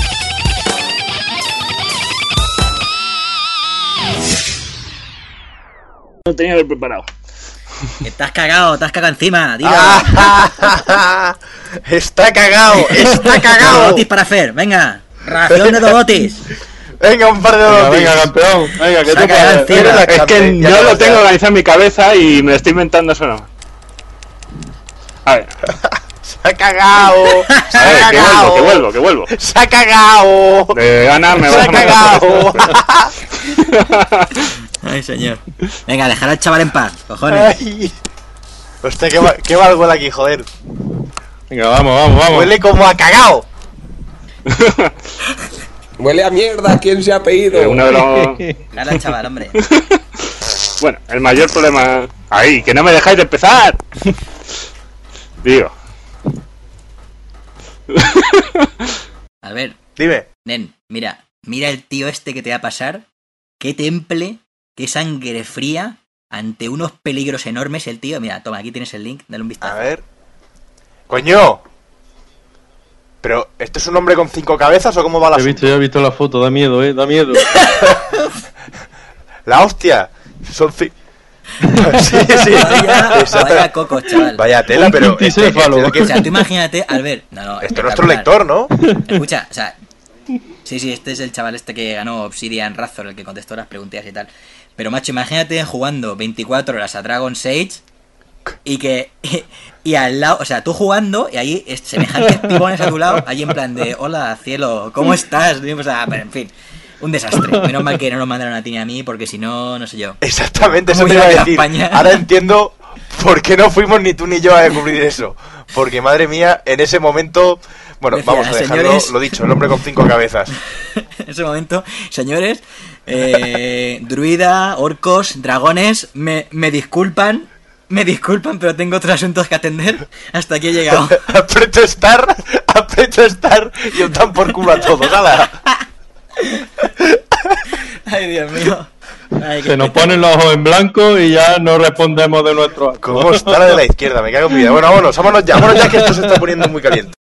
Speaker 6: No tenía que haber preparado.
Speaker 4: Te has cagado encima, dilo.
Speaker 5: Está cagado.
Speaker 4: Dobotis para Fer, venga. Ración de Dobotis.
Speaker 5: Venga, un par de Dobotis.
Speaker 6: Venga, campeón. Venga, que tú
Speaker 4: Saca
Speaker 6: puedes.
Speaker 4: encima.
Speaker 6: Es que yo lo tengo organizado en mi cabeza y me lo estoy inventando eso no. A ver.
Speaker 5: Se ha cagado.
Speaker 6: Que vuelvo.
Speaker 5: Se ha cagado.
Speaker 6: De ganas me vas a
Speaker 5: matar.
Speaker 4: Ay, señor. Venga, dejar al chaval en paz, cojones.
Speaker 5: Ay. Hostia, qué mal huele aquí, joder.
Speaker 8: Venga, vamos.
Speaker 5: Huele como a cagao.
Speaker 7: Huele a mierda, ¿quién se ha pedido?
Speaker 6: Uno de los...
Speaker 4: Dejar al chaval, hombre.
Speaker 6: Bueno, el mayor problema... ¡Ahí! ¡Que no me dejáis de empezar! Digo.
Speaker 4: A ver.
Speaker 5: Dime.
Speaker 4: Nen, mira el tío este que te va a pasar. Qué temple, qué sangre fría ante unos peligros enormes el tío. Mira, toma, aquí tienes el link, dale un vistazo.
Speaker 5: A ver. ¡Coño! ¿Pero esto es un hombre con 5 cabezas o cómo va la
Speaker 8: Yo he visto la foto, da miedo, da miedo.
Speaker 5: La hostia. Son sí.
Speaker 4: Vaya cocos, chaval.
Speaker 5: Vaya tela, pero...
Speaker 4: O sea, tú imagínate, Albert... No,
Speaker 5: esto es nuestro lector, ¿no?
Speaker 4: Escucha, o sea... Sí, este es el chaval este que ganó Obsidian Razor, el que contestó las preguntas y tal. Pero, macho, imagínate jugando 24 horas a Dragon's Age y al lado... O sea, tú jugando y ahí semejantes pibones a tu lado, ahí en plan de... Hola, cielo, ¿cómo estás? O sea, pero en fin... Un desastre. Menos mal que no nos mandaron a ti ni a mí, porque si no, no sé yo.
Speaker 5: Exactamente, eso te iba a decir. Ahora entiendo por qué no fuimos ni tú ni yo a descubrir eso. Porque, madre mía, en ese momento... Bueno, decía, vamos a dejarlo, señores... lo dicho, el hombre con 5 cabezas.
Speaker 4: En ese momento, señores, druida, orcos, dragones, me disculpan, pero tengo otros asuntos que atender. Hasta aquí he llegado.
Speaker 5: Aprieto estar y os dan por culo a todos, ¡hala!
Speaker 4: Ay, Dios mío. Ay,
Speaker 8: se nos ponen los ojos en blanco y ya no respondemos de nuestro acto.
Speaker 5: ¿Cómo está la de la izquierda? Me cago en mi vida. Bueno, vámonos ya que esto se está poniendo muy caliente.